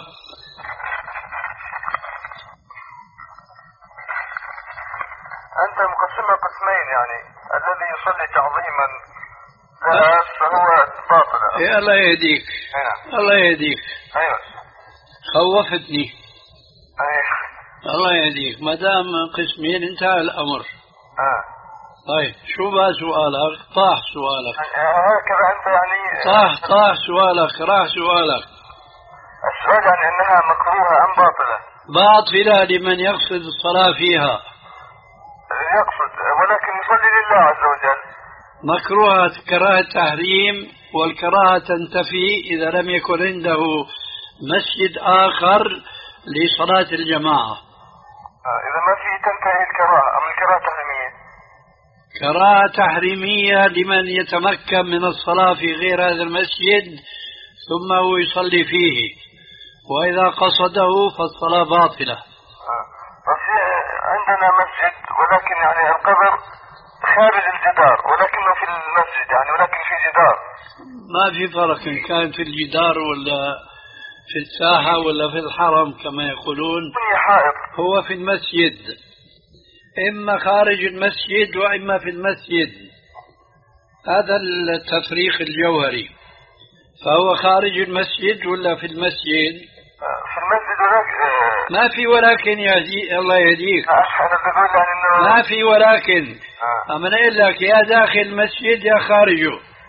أنت مقسمها قسمين يعني، الذي يصلي تعظيما لها فهو باطل. يا الله يهديك. هنا. الله يهديك. أيوة. خوفتني. أيوة. الله يهديك. ما دام قسمين انتهى الأمر. آه. طيب شو بقى سؤالك؟ طاح سؤالك. هكذا أنت يعني. طاح طاح سؤالك، راح سؤالك. السؤال يعني أنها مكروهة أم باطلة؟ باطلة لمن يقصد الصلاة فيها. يقصد ولكن يصلي لله عز وجل. مكروهة كراهة تحريم، والكراهة تنتفي إذا لم يكن عنده مسجد آخر لصلاة الجماعة. آه إذا ما في تنتهي الكراهة أم الكراهة تحريمية؟ كراهة تحريمية لمن يتمكن من الصلاة في غير هذا المسجد ثم هو يصلي فيه، وإذا قصده فالصلاة باطلة. آه. عندنا مسجد ولكن يعني القبر خارج الجدار ولكنه في المسجد يعني، ولكن في جدار. ما في فرق إن كان في الجدار ولا في الساحة ولا في الحرم كما يقولون. هو في المسجد، إما خارج المسجد وإما في المسجد. هذا التفريق الجوهري. فهو خارج المسجد ولا في المسجد؟ في المسجد ولكن ما في ولكن يا دي الله يهديك. ما في ولكن. آه. أما أقول لك يا داخل المسجد يا خارجه.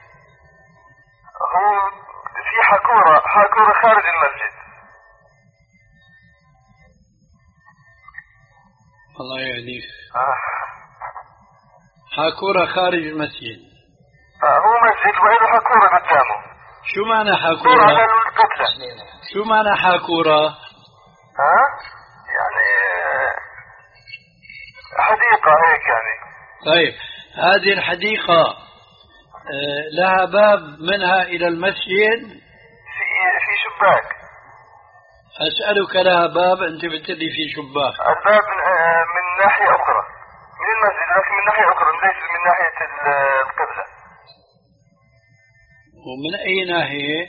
هو في حكورة حكورة خارج المسجد. الله يهديك. آه. حكورة خارج المسجد. آه هو مسجد وإله حكورة قدامه. شو معنى حكورة؟ على القبلة. شو معنى حكورة؟ ها؟ يعني حديقة هيك يعني. طيب هذه الحديقة لها باب منها إلى المسجد؟ في في شباك. أسألك لها باب، أنت بتقولي في شباك. الباب من, من ناحية أخرى من المسجد، لكن من ناحية أخرى ليس من ناحية القبلة. ومن أي ناحية؟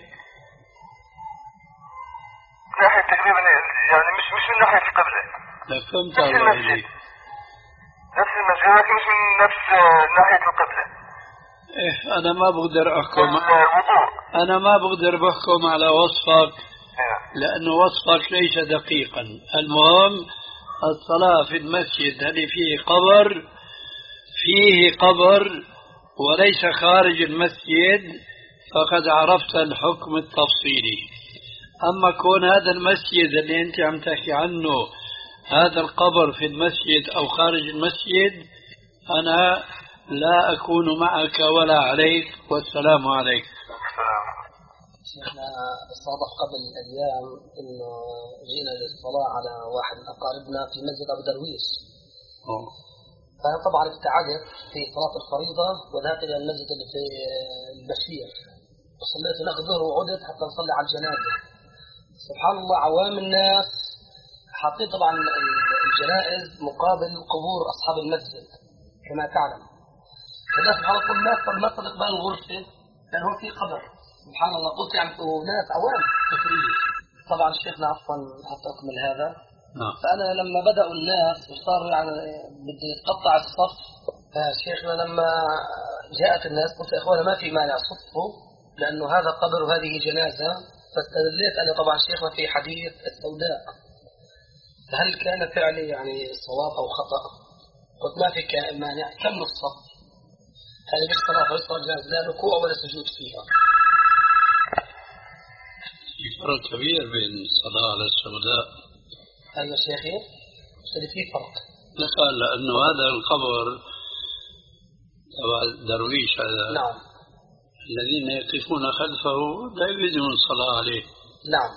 ناحية تقريبا يعني مش مش من ناحية القبلة. لا فهمت نفس المسجد. نفس المسجد لكن مش من نفس ناحية القبلة. إيه أنا ما بقدر أحكم. الوضوء. أنا ما بقدر بحكم على وصفك yeah. لأنه وصفك ليس دقيقا. المهم الصلاة في المسجد هل فيه قبر؟ فيه قبر وليس خارج المسجد، فقد عرفت الحكم التفصيلي. أما كون هذا المسجد اللي أنت عم تحكي عنه هذا القبر في المسجد أو خارج المسجد، أنا لا أكون معك ولا عليك، والسلام عليك. شيخنا صادف قبل أيام إنه جينا للصلاة على واحد من أقاربنا في مسجد أبو درويش. أوه. فطبعا ابتعدت في صلاة الفريضة وذهبت إلى المسجد اللي في البشير وصليت هناك الظهر وعدت حتى نصلي على الجنازة. سبحان الله عوام الناس حاطين طبعا الجنائز مقابل قبور أصحاب المسجد كما تعلم. فده سبحان الله الناس ما تقبل الغرفة لأن هو في قبر. سبحان الله قلت يعني ناس عوام كثيرين. طبعا شيخنا عفوا حتى أكمل هذا. نعم. فأنا لما بدأوا الناس وصاروا يعني بدي يتقطع الصف، فشيخنا لما جاءت الناس قلت يا إخوانا ما في مانع صفوا لأنه هذا قبر وهذه جنازة. فاستدليت أنا طبعا شيخنا في حديث السوداء، فهل كان فعلي يعني صواب أو خطأ؟ قلت ما في مانع كمل الصف هذه بالصلاة والصلاة لا ركوع ولا سجود فيها. في فرق كبير بين الصلاة على السوداء. أيوة شيخي اللي فيه فرق. نقال لأنه هذا القبر تبع الدرويش هذا. نعم. الذين يقفون خلفه لا يريدون الصلاة عليه. نعم.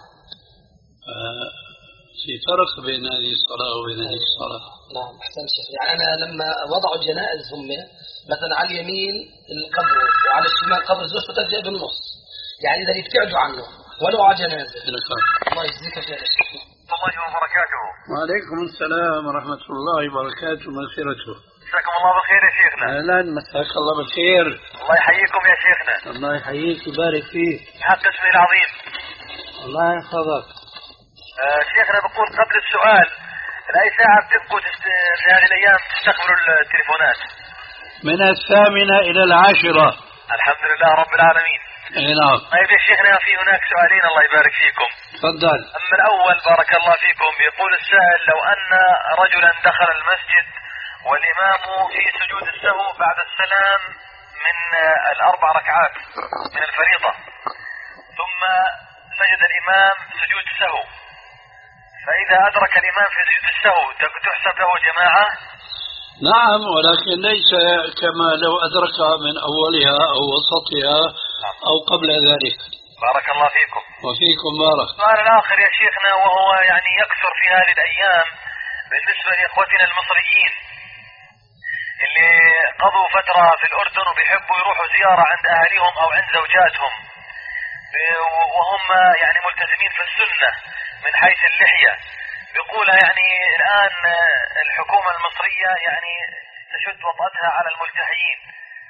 في فرق بين هذه الصلاة وبين هذه الصلاة. نعم أحسن شيخ. يعني أنا لما وضعوا الجنائز هم مثلا على اليمين القبر وعلى الشمال قبر زوجته تبدأ بالنص، يعني إذا يبتعدوا عنه ولو على جنازة. الله يجزيك خير يا شيخ. الله وبركاته. وعليكم السلام ورحمة الله وبركاته ومغفرته. مساكم الله بالخير يا شيخنا. أهلا مساك الله بالخير. الله يحييكم يا شيخنا. الله يحييك ويبارك فيك. حق اسمي العظيم. الله يحفظك. آه شيخنا بقول قبل السؤال لأي ساعة بتبقوا تست... في هذه الأيام تستقبلوا التليفونات؟ من الثامنة إلى العاشرة. الحمد لله رب العالمين. اي نعم. طيب يا شيخنا في هناك سؤالين الله يبارك فيكم. تفضل. أما الأول بارك الله فيكم يقول السائل لو أن رجلا دخل المسجد والإمام في سجود السهو بعد السلام من الأربع ركعات من الفريضة ثم سجد الإمام سجود السهو، فإذا أدرك الإمام في سجود السهو تحسب له جماعة؟ نعم ولكن ليس كما لو أدركها من أولها أو وسطها أو قبل ذلك. بارك الله فيكم. وفيكم بارك. السؤال الآخر يا شيخنا وهو يعني يكثر في هذه الأيام بالنسبة لإخوتنا المصريين اللي قضوا فترة في الأردن وبيحبوا يروحوا زيارة عند أهاليهم أو عند زوجاتهم وهم يعني ملتزمين في السنة من حيث اللحية، بيقولها يعني الآن الحكومة المصرية يعني تشد وطأتها على الملتحيين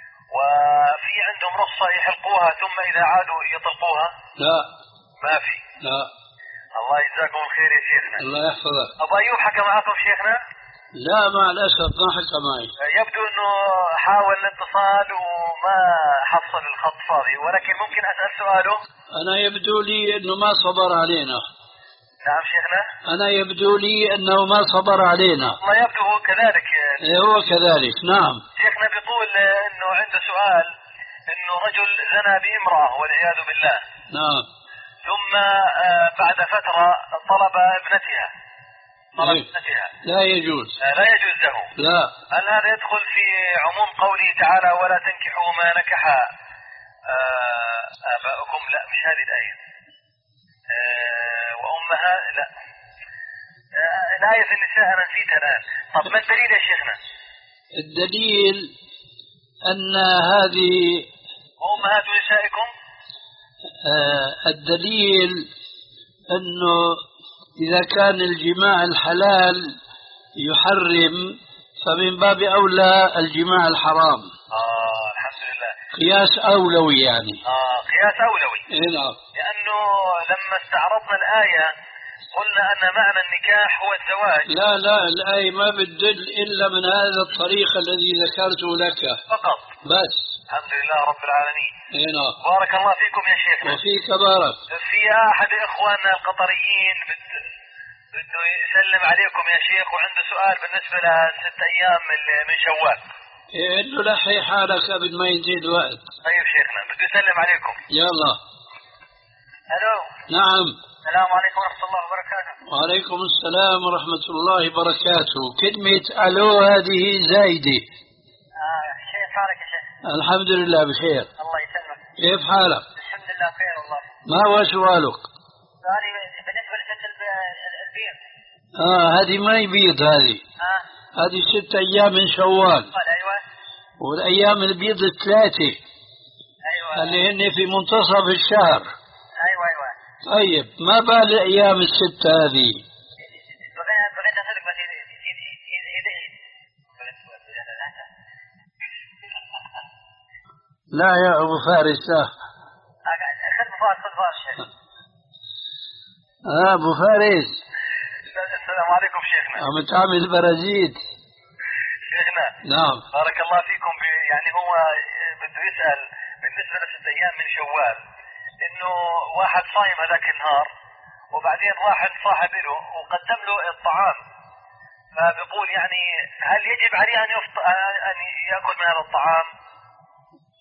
وفي عندهم رخصة يحلقوها ثم إذا عادوا يطلقوها. لا ما في. لا. الله يجزاكم الخير يا شيخنا. الله يحفظك. أبو أيوب حكى معكم شيخنا؟ لا مع الأسف ما حكى معي. يبدو أنه حاول الاتصال وما حصل الخط فاضي، ولكن ممكن أسأل سؤاله؟ أنا يبدو لي أنه ما صبر علينا. نعم شيخنا. أنا يبدو لي أنه ما صبر علينا. ما يبدو هو كذلك. إيه هو كذلك. نعم. شيخنا بيقول أنه عنده سؤال أنه رجل زنى بامرأة والعياذ بالله. نعم. ثم بعد فترة طلب ابنتها. طلب إيه؟ ابنتها. لا يجوز. لا يجوز له. لا. هل هذا يدخل في عموم قوله تعالى ولا تنكحوا ما نكح آباؤكم؟ لا مش هذه الآية. وأمها لا. الآية في النساء أنا نسيتها الآن. طب ما الدليل يا شيخنا؟ الدليل أن هذه وأمهات نسائكم. آه الدليل أنه إذا كان الجماع الحلال يحرم فمن باب أولى الجماع الحرام. آه الحمد لله. قياس أولوي يعني. آه قياس أولوي. إيه نعم. لأنه لما استعرضنا الآية قلنا أن معنى النكاح هو الزواج. لا لا الآية ما بتدل إلا من هذا الطريق الذي ذكرته لك فقط. بس. الحمد لله رب العالمين. إيه نعم. بارك الله فيكم يا شيخنا. وفيك بارك. في أحد إخواننا القطريين بده يسلم عليكم يا شيخ وعنده سؤال بالنسبة لست أيام من شوال. إيه له لحي حالك قبل ما ينتهي الوقت. طيب شيخنا بده يسلم عليكم. يلا. ألو. نعم. السلام عليكم ورحمة الله وبركاته. وعليكم السلام ورحمة الله وبركاته. كلمة ألو هذه زايدة. آه كيف حالك يا شيخ؟ الحمد لله بخير. الله يسلمك. كيف حالك؟ الحمد لله بخير والله. ما هو سؤالك؟ سؤالي بالنسبة لست البيض. آه هذه ما يبيض هذه. آه. هذه ست أيام من شوال. أيوة. والأيام البيض الثلاثة. أيوة. اللي هن في منتصف الشهر. أيوة أيوة. طيب ما بال الأيام الستة هذه؟ بغيت أسألك بس لا يا أبو فارس لا. خذ فارس خذ فارس شيخ. آه أبو فارس. السلام عليكم شيخنا. عم تعمل برازيل. شيخنا. نعم. بارك الله فيكم. يعني هو بده يسأل بالنسبة لست أيام من شوال إنه واحد صايم هذاك النهار وبعدين واحد صاحب له وقدم له الطعام، فبيقول يعني هل يجب عليه أن يفطر أن يأكل من هذا الطعام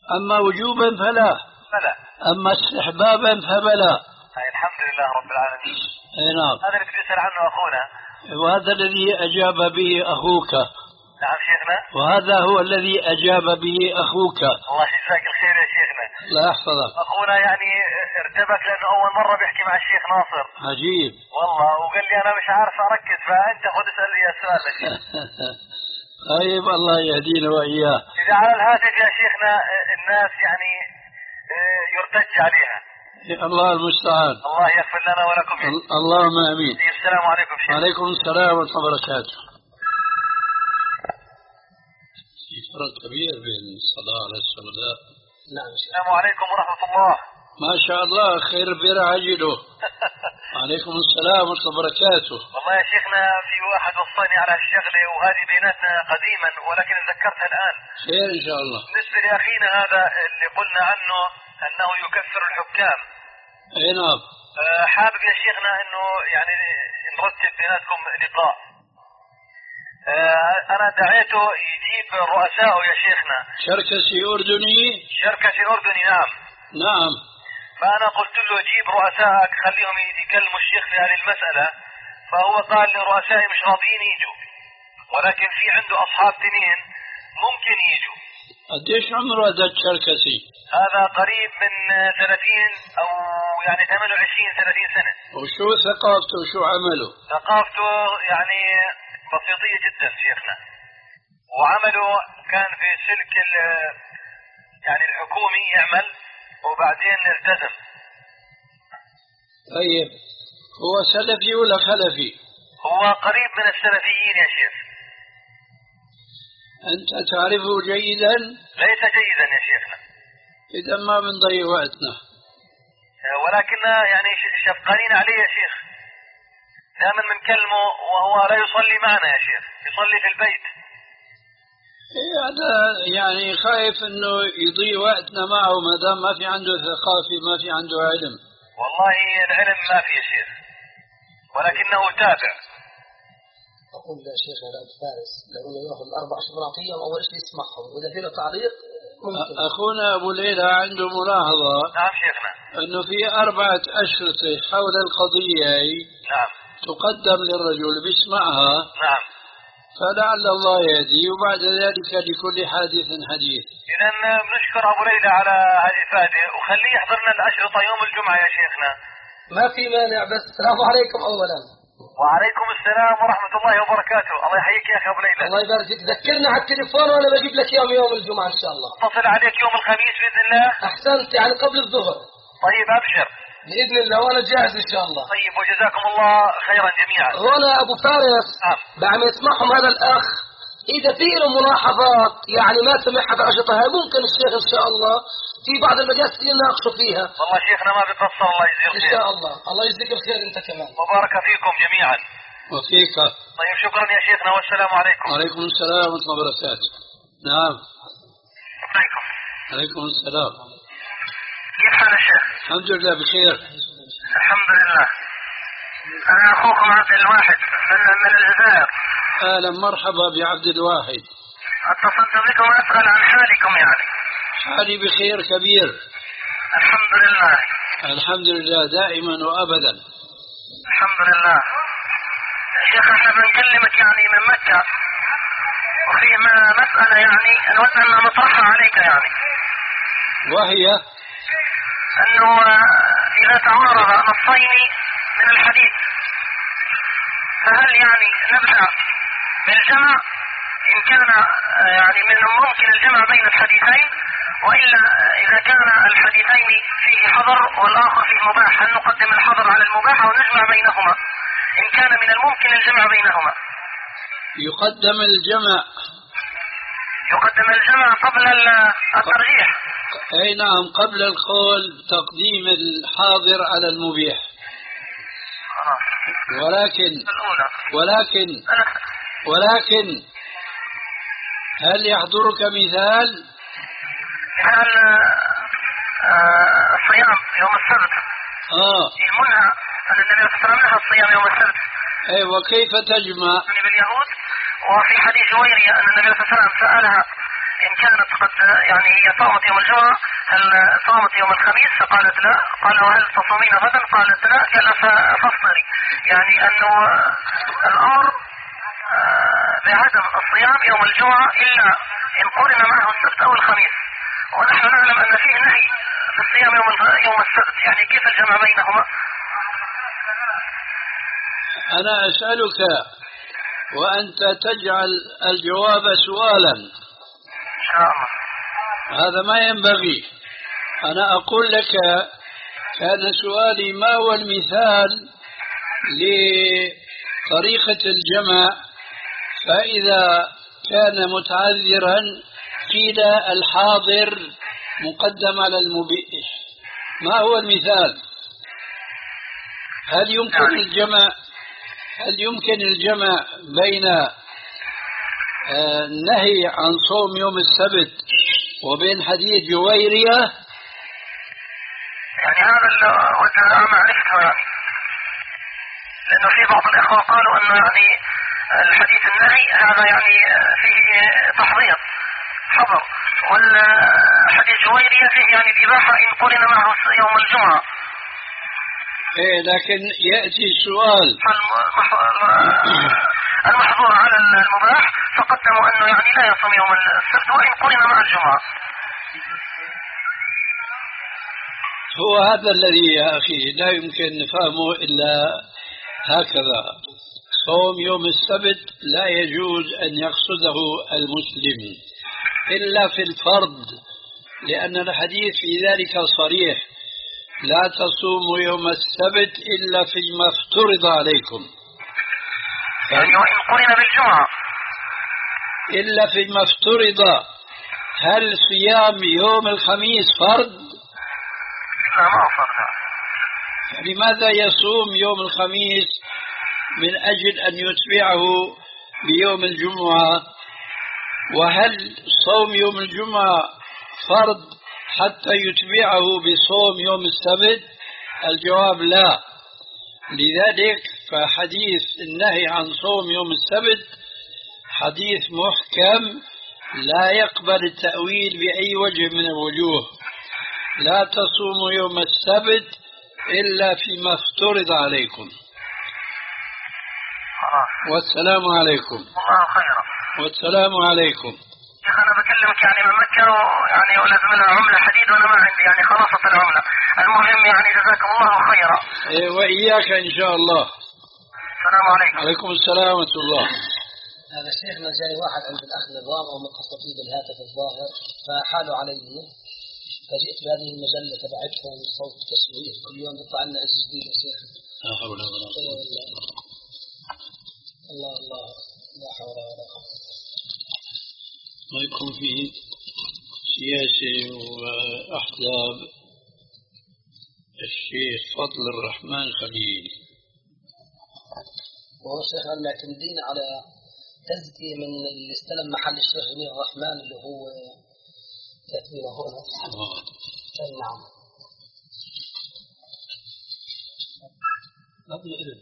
أما وجوبا فلا، فلا. أما استحبابا فبلا. أي الحمد لله رب العالمين. أي نعم. هذا اللي بيسأل عنه أخونا، وهذا الذي أجاب به أخوك. نعم شيخنا. وهذا هو الذي أجاب به أخوك. الله يجزاك الخير يا شيخنا. الله يحفظك. أخونا يعني ارتبك لأنه أول مرة بيحكي مع الشيخ ناصر. عجيب. والله، وقال لي أنا مش عارف أركز، فأنت خذ اسأل لي السؤال يا شيخ. طيب الله يهدينا وإياه. إذا على الهاتف يا شيخنا الناس يعني يرتج عليها. الله المستعان. الله يغفر لنا ولكم. اللهم آمين. السلام عليكم شيخ. وعليكم السلام ورحمة الله وبركاته. في فرق كبير بين الصلاة على السوداء. نعم. السلام عليكم ورحمة الله. ما شاء الله، خير برعجله. عليكم السلام ورحمة الله وبركاته. والله يا شيخنا في واحد وصاني على الشغلة وهذه بيناتنا قديما ولكن تذكرتها الآن. خير إن شاء الله. بالنسبة لأخينا هذا اللي قلنا عنه أنه يكفر الحكام. أي نعم. أه حابب يا شيخنا أنه يعني نرتب بيناتكم لقاء. أه أنا دعيته يجيب رؤسائه يا شيخنا. شركسي أردني. شركسي أردني نعم. نعم. فأنا قلت له جيب رؤسائك خليهم يكلموا الشيخ في هذه المسألة، فهو قال لي رؤسائي مش راضيين يجوا، ولكن في عنده أصحاب تنين ممكن يجوا. قديش عمره هذا الشركسي؟ هذا قريب من ثلاثين أو يعني ثمانية وعشرين ثلاثين سنة. وشو ثقافته وشو عمله؟ ثقافته يعني بسيطية جدا شيخنا، وعمله كان في سلك يعني الحكومي يعمل وبعدين التزم. طيب هو سلفي ولا خلفي؟ هو قريب من السلفيين يا شيخ. أنت تعرفه جيدا؟ ليس جيدا يا شيخنا. إذا ما بنضيع وقتنا، ولكن يعني شفقانين عليه يا شيخ، دائما بنكلمه وهو لا يصلي معنا يا شيخ، يصلي في البيت. هذا يعني خايف انه يضيع وقتنا معه ما دام ما في عنده ثقافة، ما في عنده علم. والله العلم ما في يا شيخ، ولكنه تابع. أقول يا شيخ هذا فارس لو ياخذ أربع شبراطية أول شيء يسمعهم، وإذا في له تعليق ممكن. أخونا أبو ليلى عنده ملاحظة. نعم شيخنا. أنه في أربعة أشرطة حول القضية. نعم. تقدم للرجل بيسمعها. نعم. فلعل الله يهدي، وبعد ذلك لكل حادث حديث. إذا بنشكر أبو ليلى على الإفادة، وخليه يحضرنا الأشرطة يوم الجمعة يا شيخنا. ما في مانع، بس السلام عليكم أولا. وعليكم السلام ورحمة الله وبركاته. الله يحييك يا أخي أبو ليلى. الله يبارك فيك، ذكرنا على التليفون وأنا بجيب لك يوم يوم الجمعة إن شاء الله. اتصل عليك يوم الخميس بإذن الله. أحسنت، يعني قبل الظهر. طيب أبشر. بإذن الله وأنا جاهز إن شاء الله. طيب وجزاكم الله خيرا جميعا. هنا أبو فارس. نعم. بعد ما يسمعهم هذا الأخ إذا في له ملاحظات يعني ما سمعها في الأشرطة ممكن الشيخ إن شاء الله في بعض المجالس يناقشوا فيها. والله شيخنا ما بيقصر، الله يجزيه الخير. إن شاء الله. الله يجزيك الخير أنت كمان. وبارك فيكم جميعا. وفيك. طيب شكرا يا شيخنا والسلام عليكم. وعليكم السلام ورحمة الله وبركاته. نعم. عليكم. عليكم السلام. كيف حال الشيخ؟ الحمد لله بخير. الحمد لله. أنا أخوكم عبد الواحد من من الجزائر. أهلا مرحبا بعبد الواحد. اتصلت بكم أسأل عن حالكم يعني. حالي بخير كبير. الحمد لله. الحمد لله دائما وأبدا. الحمد لله. شيخ احنا بنكلمك يعني من مكة، وفي مسألة يعني نود أن نطرحها عليك يعني. وهي أنه إذا تعارض نصين من الحديث فهل يعني نبدأ بالجمع إن كان يعني من الممكن الجمع بين الحديثين، وإلا إذا كان الحديثين فيه حظر والآخر فيه مباح هل نقدم الحظر على المباح أو نجمع بينهما إن كان من الممكن الجمع بينهما؟ يقدم الجمع. يقدم الجمع قبل الترجيح. أي نعم، قبل القول تقديم الحاضر على المبيح. ولكن ولكن ولكن هل يحضرك مثال؟ مثال الصيام يوم السبت. آه. المنهى أن النبي صلى الله عليه وسلم نهى الصيام يوم السبت. أي وكيف تجمع؟ باليهود. وفي حديث جويرية أن النبي صلى الله عليه وسلم سألها إن كانت قد يعني هي صامت يوم الجمعة هل صامت يوم الخميس؟ فقالت لا. قال وهل تصومين غدا؟ قالت لا. قال فافطري. يعني أنه الأمر بعدم الصيام يوم الجمعة إلا إن قرن معه السبت أو الخميس، ونحن نعلم أن فيه نهي في الصيام يوم يوم السبت، يعني كيف الجمع بينهما؟ أنا أسألك وأنت تجعل الجواب سؤالا. إن شاء الله. هذا ما ينبغي. أنا أقول لك كان سؤالي ما هو المثال لطريقة الجمع، فإذا كان متعذرا قيل الحاضر مقدم على المبيح. ما هو المثال؟ هل يمكن الجمع هل يمكن الجمع بين النهي عن صوم يوم السبت وبين حديث جويرية؟ يعني هذا اللي أنا ما عرفته، يعني لأنه في بعض الإخوة قالوا أنه يعني الحديث النهي هذا يعني فيه تحضير حظر، والحديث جويرية فيه يعني الإباحة إن قرن معه يوم الجمعة. إيه، لكن يأتي السؤال المحظور على المباح فقدموا أنه يعني لا يصوم يوم السبت وإن قرن مع الجمعة. هو هذا الذي يا أخي لا يمكن نفهمه إلا هكذا. صوم يوم السبت لا يجوز أن يقصده المسلم إلا في الفرض، لأن الحديث في ذلك صريح: لا تصوموا يوم السبت إلا فيما افترض عليكم. يعني وإن قرن بالجمعة إلا فيما افترض. هل صيام يوم الخميس فرض؟ لا، ما فرض. لماذا يصوم يوم الخميس من أجل أن يتبعه بيوم الجمعة؟ وهل صوم يوم الجمعة فرض حتى يتبعه بصوم يوم السبت؟ الجواب لا. لذلك فحديث النهي عن صوم يوم السبت حديث محكم لا يقبل التأويل بأي وجه من الوجوه. لا تصوموا يوم السبت إلا فيما افترض عليكم. والسلام عليكم. الله خيرا. والسلام عليكم. شيخ أنا بكلمك يعني من مكة، يعني ولازم لها عملة حديد وأنا ما عندي يعني خلاصة العملة. المهم يعني جزاكم الله خيرا. إيه، وإياك إن شاء الله. السلام عليكم. عليكم السلام ورحمة الله. هذا شيخنا جاي واحد عند الأخ نظام أو مقصتي بالهاتف الظاهر فحاله علي، فجئت بهذه المجلة تبعتهم صوت تسويق كل يوم بيطلع لنا اسم جديد يا شيخ. لا حول ولا قوة. الله الله لا حول ولا قوة. ما يكون فيه سياسة وأحزاب. الشيخ فضل الرحمن خليل وهو الشيخ المعتمدين على تزكية من اللي استلم محل الشيخ جميل الرحمن اللي هو تأثيره هنا. نعم. قبل إذن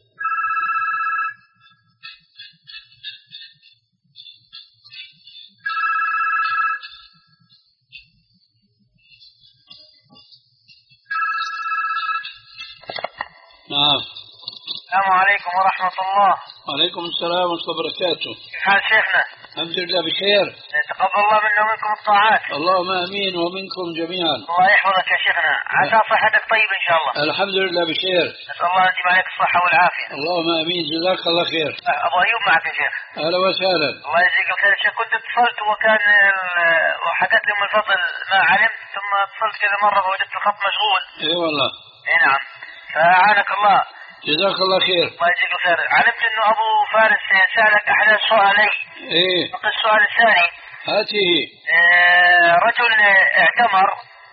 نعم. السلام عليكم ورحمة الله. وعليكم السلام ورحمة الله وبركاته. كيف حال شيخنا؟ الحمد لله بخير. تقبل الله منا ومنكم الطاعات. اللهم امين ومنكم جميعا. الله يحفظك يا شيخنا. عسى صحتك طيب ان شاء الله. الحمد لله بخير. نسأل الله ان يديم عليك الصحة والعافية. اللهم امين. جزاك الله خير. ابو ايوب معك يا شيخ. اهلا وسهلا. الله يجزيك الخير يا شيخ. كنت اتصلت وكان وحكت لي ام الفضل ما علمت، ثم اتصلت كذا مرة ووجدت الخط مشغول. اي والله. اي نعم. فأعانك الله. جزاك الله خير. الله يجزيك الخير. علمت انه ابو فارس سألك احد سؤالي. ايه. السؤال الثاني. هاته. اه رجل اعتمر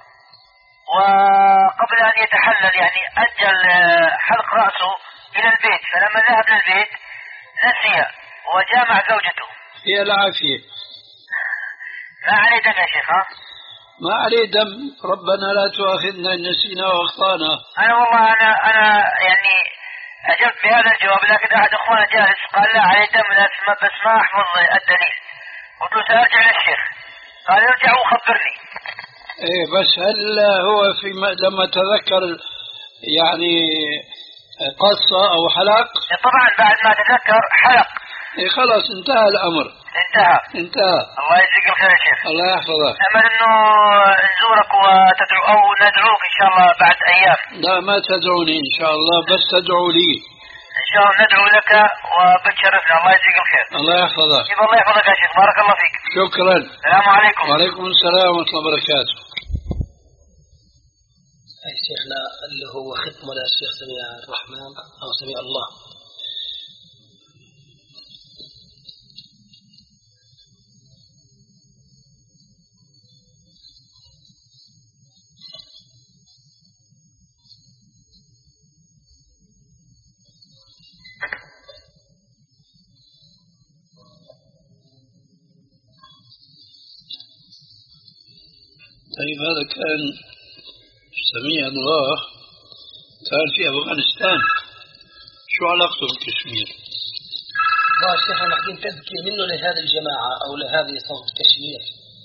وقبل ان يتحلل يعني اجل حلق رأسه الى البيت، فلما ذهب للبيت نسي وجامع زوجته. هي العافية. ما عليه دم يا شيخ؟ ها؟ ما عليه دم. ربنا لا تؤاخذنا إن نسينا واخطانا. انا والله انا انا يعني اجبت بهذا الجواب، لكن احد اخوانا جالس قال لا عليه دم بس ما بس ما احفظ الدليل. قلت له سارجع للشيخ. قال ارجع وخبرني. ايه بس هل هو في لما تذكر يعني قصة او حلق؟ طبعا بعد ما تذكر حلق. ايه خلاص انتهى الامر. انتهى. انتهى. الله يجزيك الخير يا شيخ. الله يحفظك. امل انه نزورك وتدعو او ندعوك ان شاء الله بعد ايام. لا ما تدعوني ان شاء الله بس تدعو لي. ان شاء الله ندعو لك وبتشرفنا. الله يجزيك الخير. الله يحفظك. يبقى الله يحفظك يا شيخ. بارك الله فيك. شكرا. السلام عليكم. وعليكم السلام ورحمة الله وبركاته. أي شيخنا اللي هو ختم ولا الشيخ سميع الرحمن أو سميع الله. طيب هذا كان سميع الله كان في أفغانستان، شو علاقته بالكشمير؟ والله شيخ محتاجين تذكير منه لهذه الجماعة أو لهذه صوت كشمير،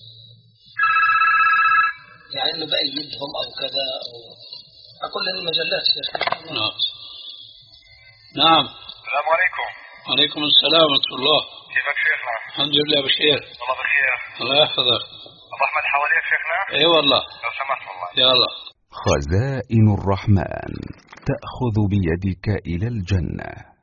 يعني إنه بأيدهم أو كذا أو أقول للمجلات شيخ. نعم. نعم. السلام عليكم. وعليكم السلام ورحمة الله. كيفك شيخنا؟ الحمد لله بخير. والله بخير. الله يحفظك. أبو أحمد حواليك شيخنا؟ اي والله. لو سمحت والله. يلا. خزائن الرحمن تأخذ بيدك إلى الجنة.